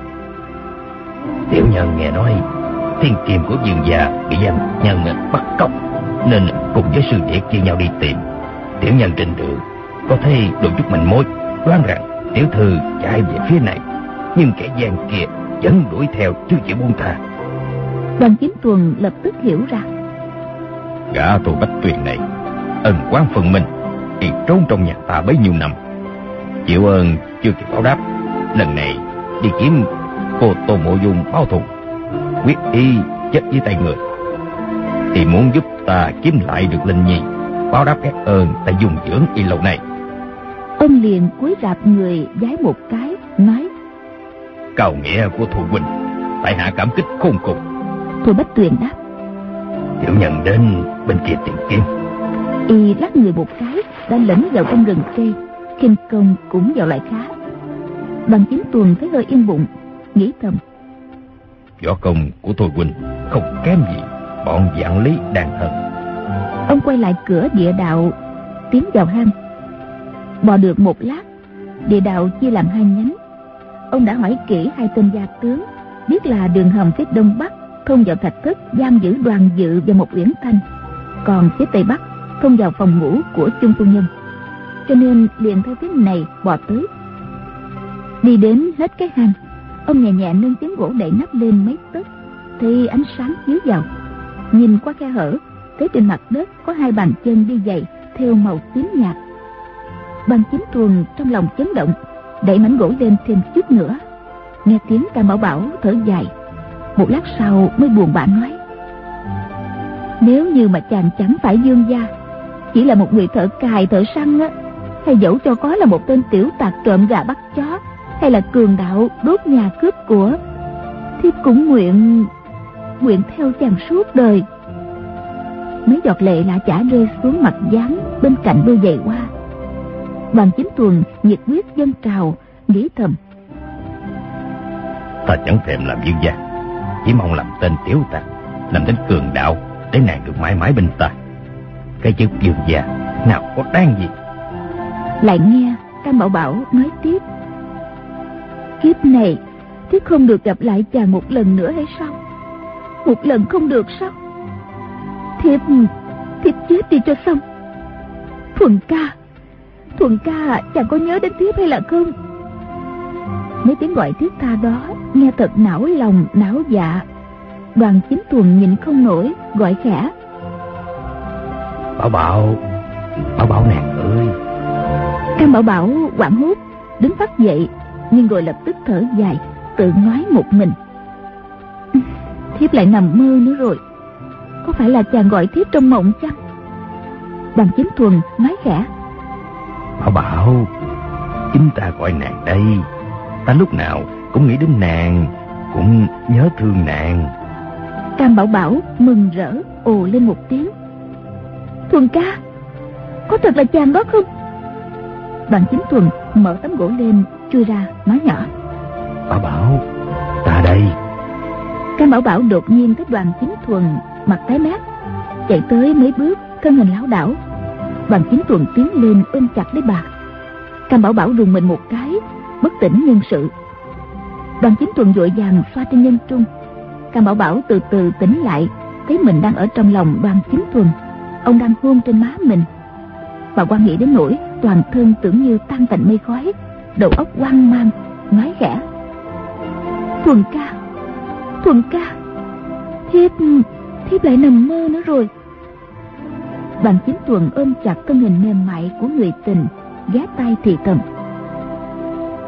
Tiểu nhân nghe nói thiên kiềm của vương gia bị giam nhân bắt cóc, nên cùng với sư điệt chia nhau đi tìm. Tiểu nhân trên đường có thấy đôi chút manh mối, đoán rằng tiểu thư chạy về phía này, nhưng kẻ gian kia vẫn đuổi theo chưa chịu buông tha. Đoàn Chính Thuần lập tức hiểu ra. Gã Thôi Bách Tuyền này ân oán phần mình, y trốn trong nhà ta bấy nhiêu năm, chịu ơn chưa kịp báo đáp. Lần này đi kiếm cô Tô Mộ Dung báo thù, quyết y chết với tay người, thì muốn giúp ta kiếm lại được Linh Nhi, báo đáp các ơn ta dung dưỡng y lâu nay. Ông liền cúi rạp người vái một cái, nói: Cầu nghĩa của Thôi huynh, tại hạ cảm kích khôn cùng. Thôi Bách Tuyền đáp: Tiểu nhân đến bên kia tìm kiếm. Y lắc người một cái đã lẫn vào trong rừng cây, khinh công cũng vào lại khá. Đoàn Chính Thuần thấy hơi yên bụng, nghĩ thầm: võ công của Thôi huynh không kém gì bọn Vạn Lý Đàn Thần. Ông quay lại cửa địa đạo, tiến vào hang. Bò được một lát, địa đạo chia làm 2 nhánh. Ông đã hỏi kỹ 2 tên gia tướng, biết là đường hầm phía đông bắc thông vào thạch thất giam giữ Đoàn Dự và một Uyển Thanh, còn phía tây bắc thông vào phòng ngủ của Chung phu nhân, cho nên liền theo phía này bò tới. Đi đến hết cái hang, ông nhẹ nhẹ nâng tiếng gỗ đậy nắp lên mấy tấc, thì ánh sáng chiếu vào. Nhìn qua khe hở, thấy trên mặt đất có 2 bàn chân đi giày theo màu tím nhạt. Đoàn Chính Thuần trong lòng chấn động, đẩy mảnh gỗ lên thêm chút nữa. Nghe tiếng Cam Bảo Bảo thở dài, một lát sau mới buồn bã nói: Nếu như mà chàng chẳng phải vương gia, chỉ là một người thợ cài thợ săn á, hay dẫu cho có là một tên tiểu tặc trộm gà bắt chó, hay là cường đạo đốt nhà cướp của, thiếp cũng nguyện theo chàng suốt đời. Mấy giọt lệ lạ chả rơi xuống mặt gián bên cạnh đôi giày hoa. Đoàn Chính Thuần nhiệt huyết dâng trào, nghĩ thầm: Ta chẳng thèm làm vương gia, chỉ mong làm tên tiểu tặc, làm tên cường đạo, để nàng được mãi mãi bên ta. Cái chức vương gia nào có đáng gì. Lại nghe Cam Bảo Bảo nói tiếp: Kiếp này thiếp không được gặp lại chàng một lần nữa hay sao? Một lần không được sao? Thiếp chết đi cho xong. Thuần ca, chàng có nhớ đến thiếp hay là không? Mấy tiếng gọi thiết tha đó nghe thật não lòng não dạ. Đoàn Chính Thuần nhịn không nổi, gọi khẽ: Bảo Bảo nàng ơi. Cam Bảo Bảo hoảng hốt đứng phát dậy, nhưng rồi lập tức thở dài, tự nói một mình: Thiếp lại nằm mơ nữa rồi. Có phải là chàng gọi thiếp trong mộng chăng? Đoàn Chính Thuần nói khẽ: Bảo, chính ta gọi nàng đây. Ta lúc nào cũng nghĩ đến nàng, cũng nhớ thương nàng. Cam Bảo Bảo mừng rỡ ồ lên một tiếng: Thuần ca, có thật là chàng đó không? Đoàn Chính Thuần mở tấm gỗ lên, chui ra nói nhỏ: Bảo, ta đây. Cam Bảo Bảo đột nhiên thấy Đoàn Chính Thuần mặt tái mét, chạy tới mấy bước, thân hình lảo đảo. Đoàn Chính Thuần tiến lên ôm chặt lấy bà. Cam Bảo Bảo rùng mình một cái, bất tỉnh nhân sự. Đoàn Chính Thuần vội vàng xoa trên nhân trung. Cam Bảo Bảo từ từ tỉnh lại, thấy mình đang ở trong lòng Đoàn Chính Thuần, ông đang hôn trên má mình. Bà quan nghĩ đến nỗi toàn thân tưởng như tan thành mây khói, đầu óc hoang mang, nói khẽ: Thuần ca, thiếp lại nằm mơ nữa rồi. Đoàn Chính Thuần ôm chặt thân hình mềm mại của người tình, ghé tai thì thầm: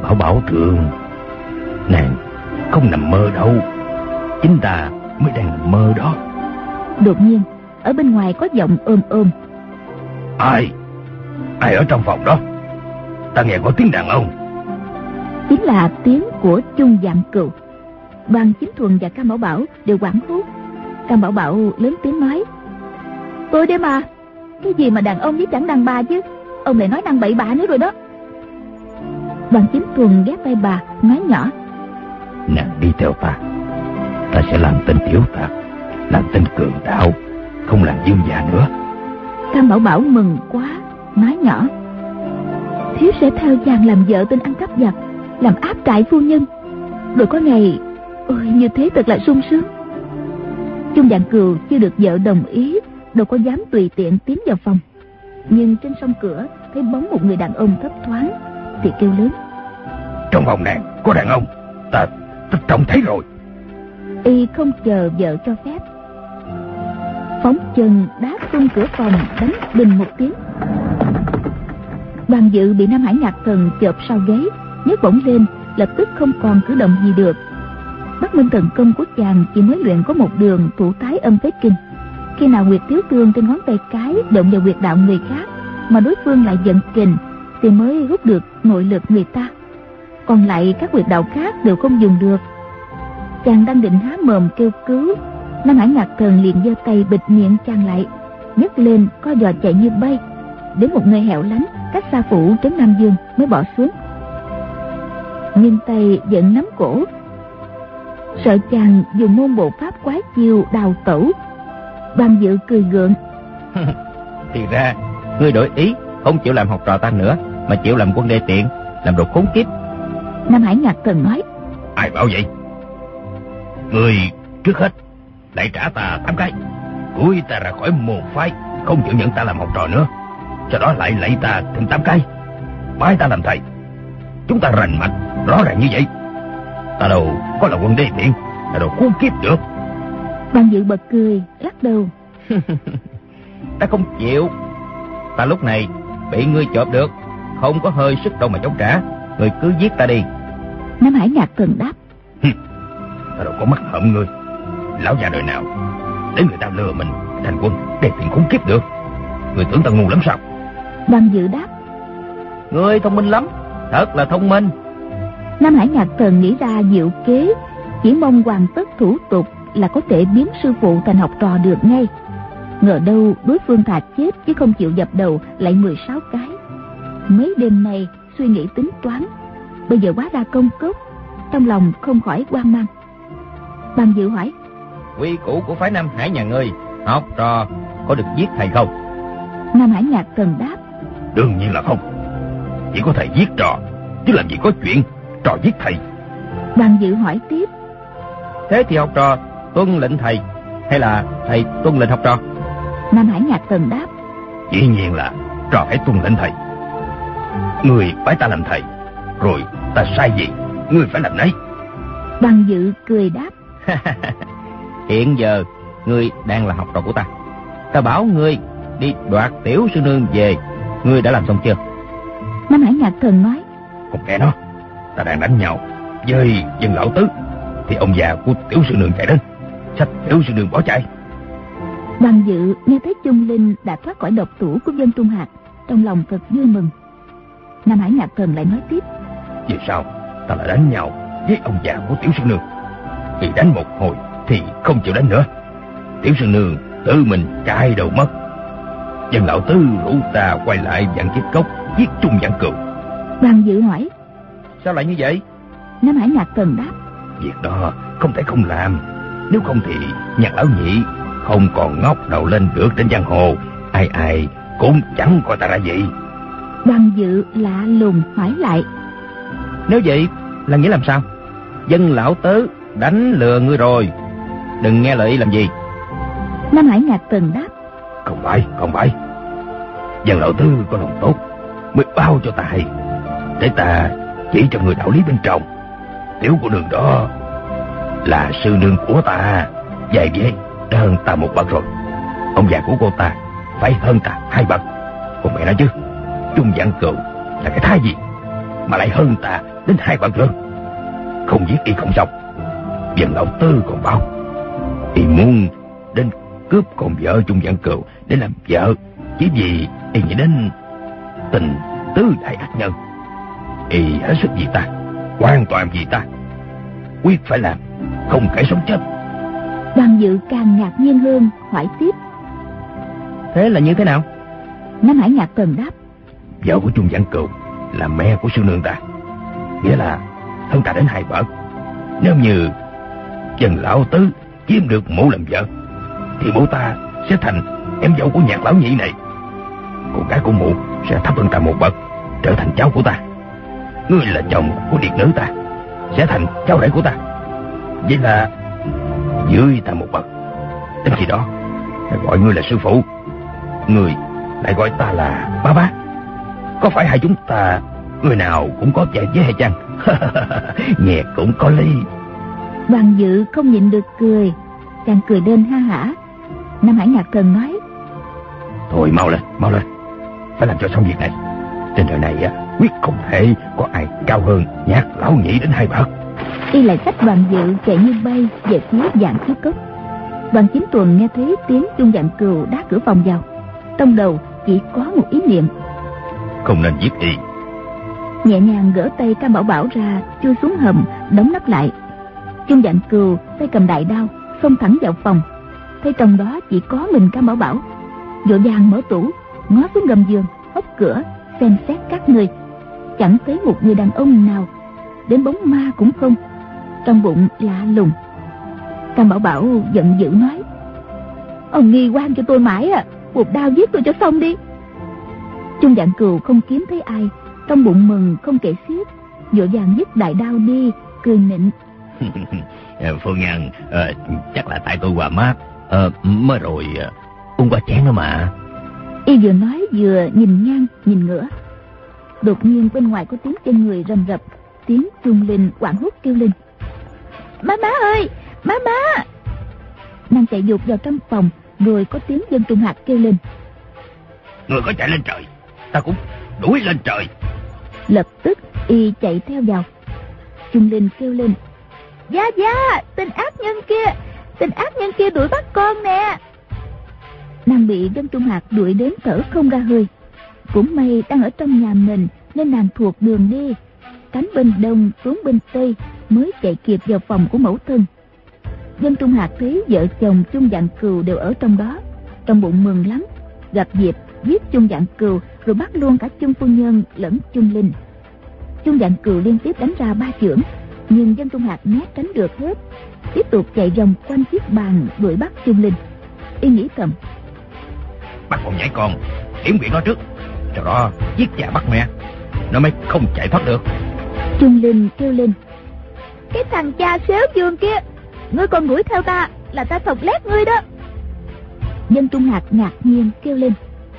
Bảo thượng, nàng không nằm mơ đâu, chính ta mới đang nằm mơ đó. Đột nhiên ở bên ngoài có giọng ôm ôm. Ai ở trong phòng đó? Ta nghe có tiếng đàn ông. Chính là tiếng của Chung Dạng Cừu. Đoàn Chính Thuần và Cam Bảo Bảo đều hoảng hốt. Cam Bảo Bảo lớn tiếng nói: Tôi đây mà, cái gì mà đàn ông với chẳng đàn bà chứ, ông lại nói năng bậy bạ nữa rồi đó. Đoàn Chính Thuần ghé tay bà nói nhỏ: Nàng đi theo ta sẽ làm tên tiểu tặc, làm tên cường đạo, không làm dương già nữa. Cam Bảo Bảo mừng quá nói nhỏ: Thiếp sẽ theo chàng làm vợ tên ăn cắp giặc, làm áp trại phu nhân, rồi có ngày ôi như thế thật là sung sướng. Chung Dạng Cừu chưa được vợ đồng ý, đâu có dám tùy tiện tiến vào phòng. Nhưng trên song cửa thấy bóng một người đàn ông thấp thoáng thì kêu lớn: Trong phòng nàng có đàn ông, ta trông thấy rồi. Y không chờ vợ cho phép, phóng chân đá tung cửa phòng, đánh bình một tiếng. Đoàn Dự bị Nam Hải Ngạc Thần chộp sau ghế, nhấc bổng lên, lập tức không còn cử động gì được. Bắc Minh Thần Công của chàng chỉ mới luyện có một đường thủ thái âm phế kinh. Khi nào huyệt thiếu tương trên ngón tay cái động vào huyệt đạo người khác mà đối phương lại giận kình thì mới rút được nội lực người ta, còn lại các huyệt đạo khác đều không dùng được. Chàng đang định há mồm kêu cứu, Nam Hải Ngạc Thần liền giơ tay bịt miệng chàng lại, nhấc lên co giò chạy như bay đến một nơi hẻo lánh cách Sa Phủ trấn Nam Dương mới bỏ xuống. Nhưng tay vẫn nắm cổ, sợ chàng dùng môn bộ pháp quái chiêu đào tẩu. Đoàn Dự cười gượng: Thì ra ngươi đổi ý, không chịu làm học trò ta nữa, mà chịu làm quân đê tiện, làm đồ khốn kiếp. Nam Hải Ngạc Thần nói: Ai bảo vậy? Ngươi trước hết lại trả ta 8 cái, đuổi ta ra khỏi môn phái, không chịu nhận ta làm học trò nữa. Sau đó lại lạy ta thêm 8 cái, bái ta làm thầy. Chúng ta rành mạch rõ ràng như vậy. Ta đâu có là quân đê tiện, là đồ khốn kiếp được. Đoàn Dự bật cười lắc đầu: Ta không chịu. Ta lúc này bị ngươi chộp được, không có hơi sức đâu mà chống trả. Ngươi cứ giết ta đi. Nam Hải Ngạc Thần đáp: Ta đâu có mắc hận ngươi. Lão già đời nào để người ta lừa mình thành quân đê tiện khốn kiếp được? Ngươi tưởng ta ngu lắm sao? Đoàn Dự đáp: Ngươi thông minh lắm, thật là thông minh. Nam Hải Ngạc Thần nghĩ ra diệu kế, chỉ mong hoàn tất thủ tục là có thể biến sư phụ thành học trò được ngay. Ngờ đâu đối phương thà chết chứ không chịu dập đầu lại 16 cái. Mấy đêm nay suy nghĩ tính toán, bây giờ hóa ra công cốc, trong lòng không khỏi hoang mang. Đoàn Dự hỏi: Quy củ của phái Nam Hải nhà ngươi, học trò có được giết thầy không? Nam Hải Ngạc Thần đáp: Đương nhiên là không. Chỉ có thầy giết trò, chứ làm gì có chuyện trò giết thầy. Đoàn Dự hỏi tiếp: Thế thì học trò tuân lệnh thầy, hay là thầy tuân lệnh học trò? Nam Hải Ngạc Thần đáp: Dĩ nhiên là trò phải tuân lệnh thầy. Người bái ta làm thầy, rồi ta sai gì ngươi phải làm nấy. Đoàn Dự cười đáp: Hiện giờ ngươi đang là học trò của ta. Ta bảo ngươi đi đoạt tiểu sư nương về, ngươi đã làm xong chưa? Nam Hải Ngạc Thần nói: Còn kẻ đó, ta đang đánh nhau với dân lão tứ, thì ông già của tiểu sư nương chạy đến, xách tiểu sư nương bỏ chạy. Đoàn Dự nghe thấy Chung Linh đã thoát khỏi độc thủ của dân Trung Hạt, trong lòng thật vui mừng. Nam Hải Ngạc Thần lại nói tiếp: Vì sao ta lại đánh nhau với ông già của tiểu sư nương? Vì đánh một hồi thì không chịu đánh nữa, tiểu sư nương tự mình chạy đầu mất. Dân lão tứ rủ ta quay lại Vạn Kiếp Cốc giết Chung Dạng Cừu. Đoàn Dự hỏi: Sao lại như vậy? Nam Hải Ngạc Thần đáp: Việc đó không thể không làm, nếu không thì Nhạc lão nhị không còn ngóc đầu lên được trên giang hồ, ai ai cũng chẳng coi ta ra gì. Đoàn Dự lạ lùng hỏi lại: Nếu vậy là nghĩa làm sao? Dân lão tứ đánh lừa ngươi rồi, đừng nghe lời ý làm gì. Nam Hải Ngạc Thần đáp: Không phải. Dân lão tứ có lòng tốt mới bao cho ta hay, để ta chỉ cho người đạo lý bên trong. Tiểu cô nương đó là sư nương của ta, dài dế đã hơn ta một bậc rồi. Ông già của cô ta phải hơn ta 2 bậc. Còn mẹ nói chứ, Chung Dạng Cừu là cái thá gì mà lại hơn ta đến 2 vạn lần. Không giết y không xong. Dân lão Tư còn bảo y muốn đến cướp con vợ Chung Vạn Cừu để làm vợ, chỉ vì y nghĩ đến tình tứ đại ác nhân. Y hết sức vì ta, hoàn toàn vì ta, quyết phải làm, không kể sống chết. Đoàn Dự càng ngạc nhiên hơn, hỏi tiếp. Thế là như thế nào? Nam Hải Ngạc Thần đáp. Vợ của Chung Vạn Cừu là mẹ của sư nương ta, nghĩa là hơn ta đến 2 bậc. Nếu như Dân lão Tứ chiếm được mụ làm vợ, thì mụ ta sẽ thành em dâu của Nhạc lão nhị này. Cô gái của mụ sẽ thấp hơn ta 1 bậc, trở thành cháu của ta. Ngươi là chồng của điệt nữ ta, sẽ thành cháu rể của ta. Vậy là dưới ta 1 bậc. Đến khi đó ta gọi ngươi là sư phụ, ngươi lại gọi ta là bá. Có phải hai chúng ta người nào cũng có vợ với hay chăng? Nghe cũng có lý. Đoàn Dự không nhịn được cười, chàng cười lên ha hả. Nam Hải Ngạc Thần nói. Thôi mau lên, phải làm cho xong việc này. Trên đời này quyết không thể có ai cao hơn Nhạc lão nhị đến 2 bậc. Y lại xách Đoàn Dự chạy như bay về phía Vạn Kiếp Cốc. Đoàn Chính Tuần nghe thấy tiếng Chung Vạn Cừu đá cửa phòng vào, trong đầu chỉ có một ý niệm: không nên giết y. Nhẹ nhàng gỡ tay Cam Bảo Bảo ra, chui xuống hầm, đóng nắp lại. Chung Vạn Cừu tay cầm đại đao xông thẳng vào phòng, thấy trong đó chỉ có mình Cam Bảo Bảo, vội vàng mở tủ, ngó xuống gầm giường, hốc cửa, xem xét các người. Chẳng thấy một người đàn ông nào, đến bóng ma cũng không. Trong bụng lạ lùng. Cam Bảo Bảo giận dữ nói: ông nghi quan cho tôi mãi à, một đao giết tôi cho xong đi. Chung Vạn Cừu không kiếm thấy ai, trong bụng mừng không kể xiết, vội vàng dứt đại đao đi, cười nịnh: phu nhân, chắc là tại tôi qua mát, mới rồi uống qua chén nữa mà. Y vừa nói vừa nhìn ngang nhìn ngửa. Đột nhiên bên ngoài có tiếng chân người rầm rập, tiếng Trung Linh hoảng hốt kêu lên: má ơi, má. Nàng chạy vụt vào trong phòng, rồi có tiếng Dân Trung Hạc kêu lên: người có chạy lên trời, ta cũng đuổi lên trời. Lập tức y chạy theo vào. Trung Linh kêu lên: Gia, tên ác nhân kia đuổi bắt con nè. Nàng bị Dân Trung Hạc đuổi đến thở không ra hơi. Cũng may đang ở trong nhà mình nên nàng thuộc đường đi, cánh bên đông xuống bên tây mới chạy kịp vào phòng của mẫu thân. Dân Trung Hạc thấy vợ chồng Chung Vạn Cừu đều ở trong đó, trong bụng mừng lắm, gặp dịp giết Chung Vạn Cừu rồi bắt luôn cả Chung phu nhân lẫn Chung Linh. Chung Vạn Cừu liên tiếp đánh ra 3 chưởng, nhưng Dân Trung Hạc né tránh được hết, tiếp tục chạy vòng quanh chiếc bàn đuổi bắt Chung Linh. Y nghĩ thầm: bắt con nhảy con, yểm quyện nó trước, sau đó giết cha bắt mẹ, nó mới không chạy thoát được. Chung Linh kêu lên: cái thằng cha xéo giường kia, ngươi còn đuổi theo ta là ta thọc lét ngươi đó. Dân Trung Hạc ngạc nhiên kêu lên: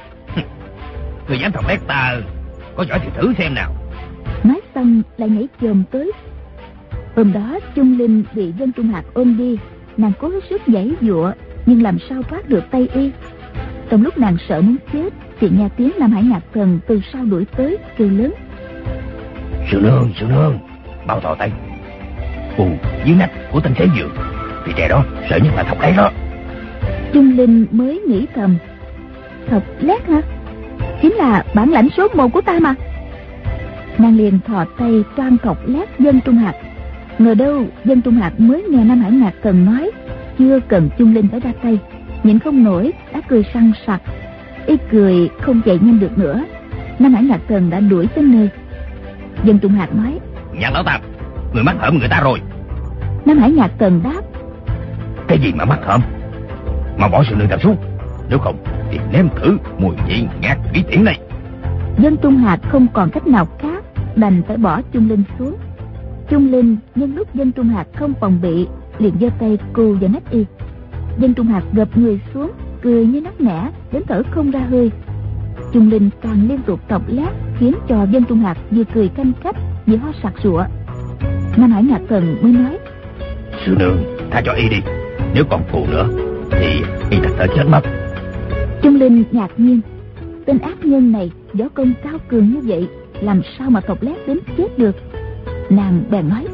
người dám thọc lét ta, có giỏi thì thử xem nào. Nói xong lại nhảy chồm tới. Hôm đó Chung Linh bị Dân Trung Hạc ôm đi, nàng cố hết sức giãy giụa nhưng làm sao thoát được tay y. Trong lúc nàng sợ muốn chết thì nghe tiếng Nam Hải Ngạc Thần từ sau đuổi tới, kêu lớn: Sư nương, bao thò tay dưới nách của tên xéo giường, thì trẻ đó sợ nhất là thọc lét đó. Chung Linh mới nghĩ thầm: thọc lét hả? Chính là bản lãnh số 1 của ta mà. Nàng liền thò tay toan thọc lét Dân Trung Hạc. Ngờ đâu Dân Trung Hạc mới nghe Nam Hải Ngạc Thần nói chưa cần Chung Linh phải ra tay, nhịn không nổi đã cười sằng sặc. Y cười không chạy nhanh được nữa, Nam Hải Ngạc Thần đã đuổi tới nơi. Dân Trung Hạc nói: Nhạc lão Tam, người mắc hởm người ta rồi. Nam Hải Ngạc Thần đáp: cái gì mà mắc hởm? Mà bỏ sư nương ta xuống, nếu không thì nếm thử mùi vị ngạt bí tiễn này. Dân Trung Hạc không còn cách nào khác, đành phải bỏ Chung Linh xuống. Chung Linh nhân lúc Dân Trung Hạc không phòng bị, liền giơ tay cù vào nách y. Dân Trung Hạc gập người xuống, cười như nắc nẻ đến thở không ra hơi. Chung Linh càng liên tục thọc lét, khiến cho Dân Trung Hạc vừa cười canh khách vừa ho sặc sụa. Nam Hải Ngạc Thần mới nói: sư nương tha cho y đi, nếu còn cù nữa thì y thật sự chết mất. Chung Linh ngạc nhiên, tên ác nhân này võ công cao cường như vậy làm sao mà Thọc Lét đến chết được. Nàng bèn nói: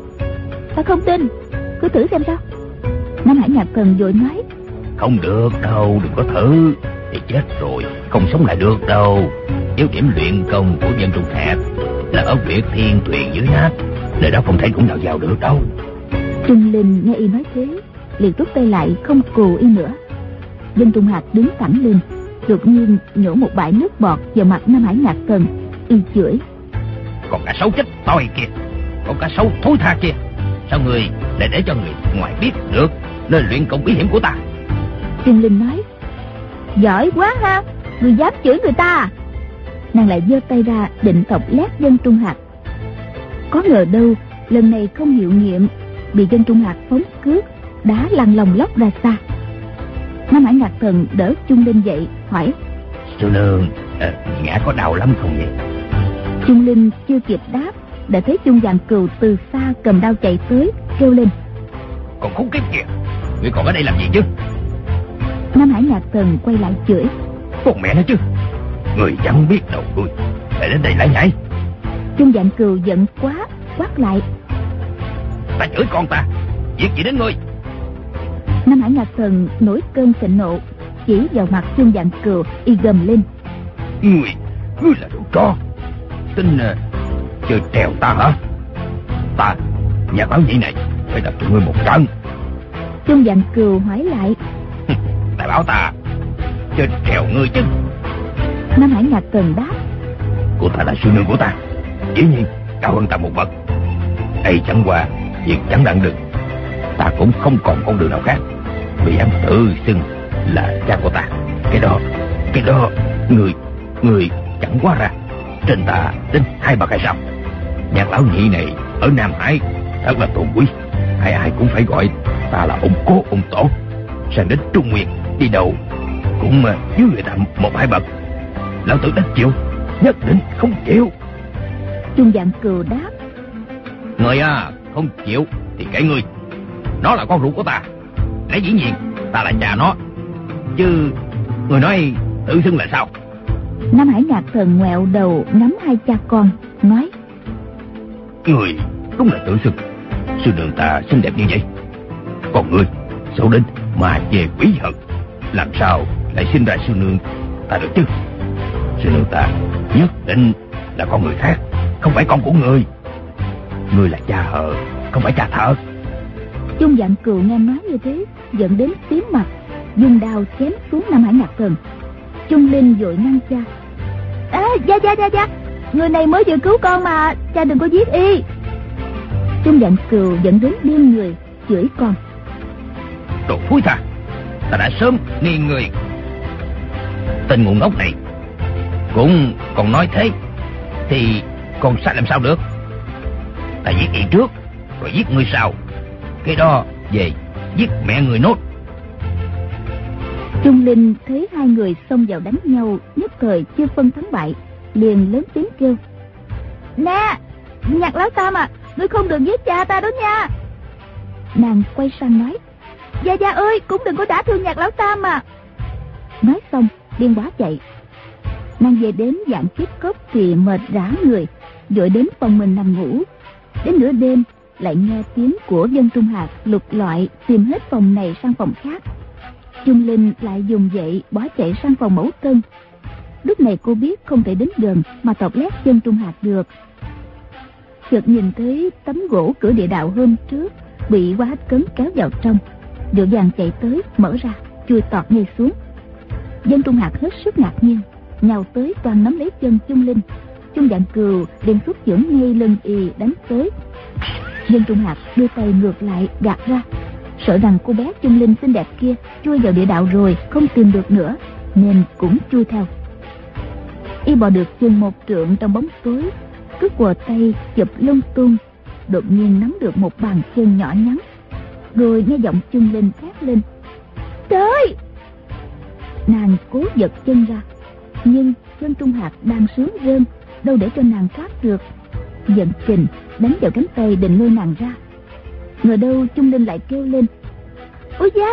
Ta không tin, cứ thử xem sao. Nam Hải Nhạc Thần vội nói: Không được đâu, đừng có thử, thì chết rồi không sống lại được đâu. Yếu điểm luyện công của Dân Trung Hạc là ở Việt Thiên Thuyền dưới nát, nơi đó không thể cũng nào vào được đâu. Trung Linh nghe y nói thế, liền rút tay lại không cù y nữa. Dân Trung Hạc đứng thẳng lên, đột nhiên nhổ một bãi nước bọt vào mặt Nam Hải Nhạc Thần. Y chửi: Còn cá sấu chết toi kìa, còn cá sấu thối tha kia, sao người lại để cho người ngoài biết được nơi luyện công bí hiểm của ta? Trung Linh nói: Giỏi quá ha, người dám chửi người ta à? Nàng lại giơ tay ra định Thọc Lét Dân Trung Hạc. Có ngờ đâu lần này không hiệu nghiệm, bị Dân Trung Hạc phóng cước đá lăn lông lóc ra xa. Nam Hải Nhạc Thần đỡ Trung Linh dậy hỏi: Sư nương, ngã có đau lắm không vậy? Trung Linh chưa kịp đáp, đã thấy Chung Vạn Cừu từ xa cầm đao chạy tới, kêu lên: Còn khốn kiếp kìa, ngươi còn ở đây làm gì chứ? Nam Hải Nhạc Thần quay lại chửi: Con mẹ nó chứ, người chẳng biết đầu đuôi, lại đến đây lại nhảy. Chung Vạn Cừu giận quá, quát lại: Ta chửi con ta, việc gì đến ngươi? Nam Hải Nhạc Thần nổi cơn thịnh nộ, chỉ vào mặt Chung Vạn Cừu, y gầm lên: Ngươi là đồ trò, tin chơi trèo ta hả? Ta, nhà báo nhị này, phải đập cho ngươi một trận. Chung Vạn Cừu hỏi lại: Ta bảo ta chơi trèo ngươi chứ? Nam Hải Nhạc Thần đáp: Cô ta là sư nương của ta, dĩ nhiên cao hơn ta một bậc. Đây chẳng qua việc chẳng đặng được, ta cũng không còn con đường nào khác, vì hắn tự xưng là cha của ta. Cái đó người chẳng quá ra trên ta đến 2 bậc hay sao? Nhạc lão nhị này ở Nam Hải thật là tôn quý, ai cũng phải gọi ta là ông cố ông tổ. Sang đến Trung Nguyên đi đâu cũng dưới người ta 1-2 bậc. Lão tử đánh chịu, nhất định không chịu. Chung Vạn Cừu đáp: Người không chịu thì kệ ngươi, nó là con ruột của ta, lẽ dĩ nhiên ta là cha nó, chứ người nói tự xưng là sao? Nam Hải Nhạc Thần ngoẹo đầu ngắm hai cha con, nói: Người đúng là tự xưng, sư nương ta xinh đẹp như vậy, còn ngươi xấu đến mà về quý hận, làm sao lại sinh ra sư nương ta được chứ? Sư nương ta nhất định là con người khác, không phải con của ngươi. Ngươi là cha hờ, không phải cha thật. Chung Vạn Cừu nghe nói như thế, giận đến tím mặt, dùng đao chém xuống Nam Hải Nhạc Thần. Chung Linh vội ngăn cha: Dạ, người này mới vừa cứu con mà, cha đừng có giết y. Chung Vạn Cừu dẫn đến điên người, chửi con: Đồ thúi tha, ta đã sớm nghi người. Tên ngu ngốc này cũng còn nói thế thì còn sai làm sao được? Ta giết y trước rồi giết ngươi sau, cái đó về giết mẹ người nốt. Trung Linh thấy hai người xông vào đánh nhau, nhất thời chưa phân thắng bại, liền lớn tiếng kêu: Nè, Nhạc lão tam à, ngươi không được giết cha ta đó nha. Nàng quay sang nói: Gia ơi, cũng đừng có đả thương Nhạc lão tam mà. Nói xong điên bá chạy. Nàng về đến dạng kiếp cốc thì mệt rã người, vội đến phòng mình nằm ngủ. Đến nửa đêm lại nghe tiếng của Dân Trung Hạc lục lọi tìm hết phòng này sang phòng khác. Trung Linh lại dùng dậy bỏ chạy sang phòng mẫu thân. Lúc này cô biết không thể đến gần mà Thọc Lét Dân Trung Hạc được. Chợt nhìn thấy tấm gỗ cửa địa đạo hôm trước bị quá cấn kéo vào trong, vội vàng chạy tới mở ra, chui tọt ngay xuống. Dân Trung Hạc hết sức ngạc nhiên, nhào tới toàn nắm lấy chân Trung Linh. Chung Vạn Cừu liền xuất chưởng ngay lưng y đánh tới. Dân Trung Hạc đưa tay ngược lại gạt ra, sợ rằng cô bé Trung Linh xinh đẹp kia chui vào địa đạo rồi không tìm được nữa, nên cũng chui theo. Y bò được chừng 1 trượng trong bóng tối, cứ quờ tay chụp lung tung, đột nhiên nắm được một bàn chân nhỏ nhắn, rồi nghe giọng Trung Linh thét lên: Trời! Nàng cố giật chân ra, nhưng Dân Trung Hạc đang sướng rơn, đâu để cho nàng thoát được. Giận kình đánh vào cánh tay định lôi nàng ra. Ngờ đâu Trung Linh lại kêu lên: Ôi da!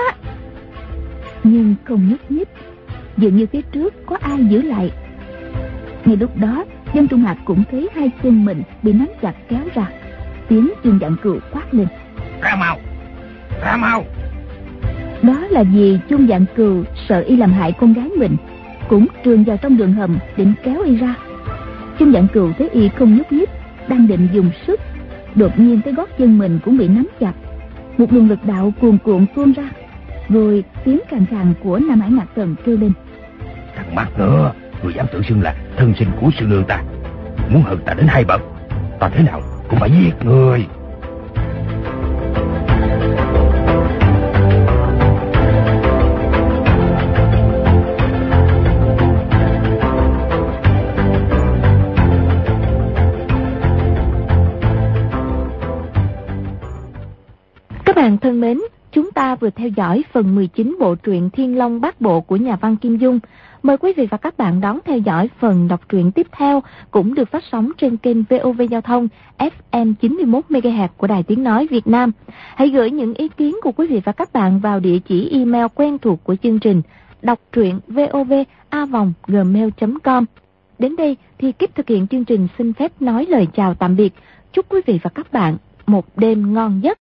Nhưng không nhúc nhích, dường như phía trước có ai giữ lại. Ngay lúc đó Dân Trung Hạc cũng thấy hai chân mình bị nắm chặt kéo ra. Tiếng Chương Vạn Cừu quát lên: Ra mau, ra mau! Đó là vì Chương Vạn Cừu sợ y làm hại con gái mình, cũng trườn vào trong đường hầm định kéo y ra. Chương Vạn Cừu thấy y không nhúc nhích, đang định dùng sức, đột nhiên thấy gót chân mình cũng bị nắm chặt. Một luồng lực đạo cuồn cuộn tuôn ra, rồi tiếng khàn khàn của Nam Hải Ngạc Thần kêu lên: Thằng mắt nữa, người dám tự xưng là thân sinh của sư nương ta, muốn hận ta đến 2 bậc, ta thế nào cũng phải giết người. Các bạn thân mến, chúng ta vừa theo dõi phần 19 bộ truyện Thiên Long Bát Bộ của nhà văn Kim Dung. Mời quý vị và các bạn đón theo dõi phần đọc truyện tiếp theo, cũng được phát sóng trên kênh VOV Giao thông FM 91 MHz của Đài Tiếng nói Việt Nam. Hãy gửi những ý kiến của quý vị và các bạn vào địa chỉ email quen thuộc của chương trình đọc truyện vova@gmail.com. Đến đây thì kíp thực hiện chương trình xin phép nói lời chào tạm biệt. Chúc quý vị và các bạn một đêm ngon giấc.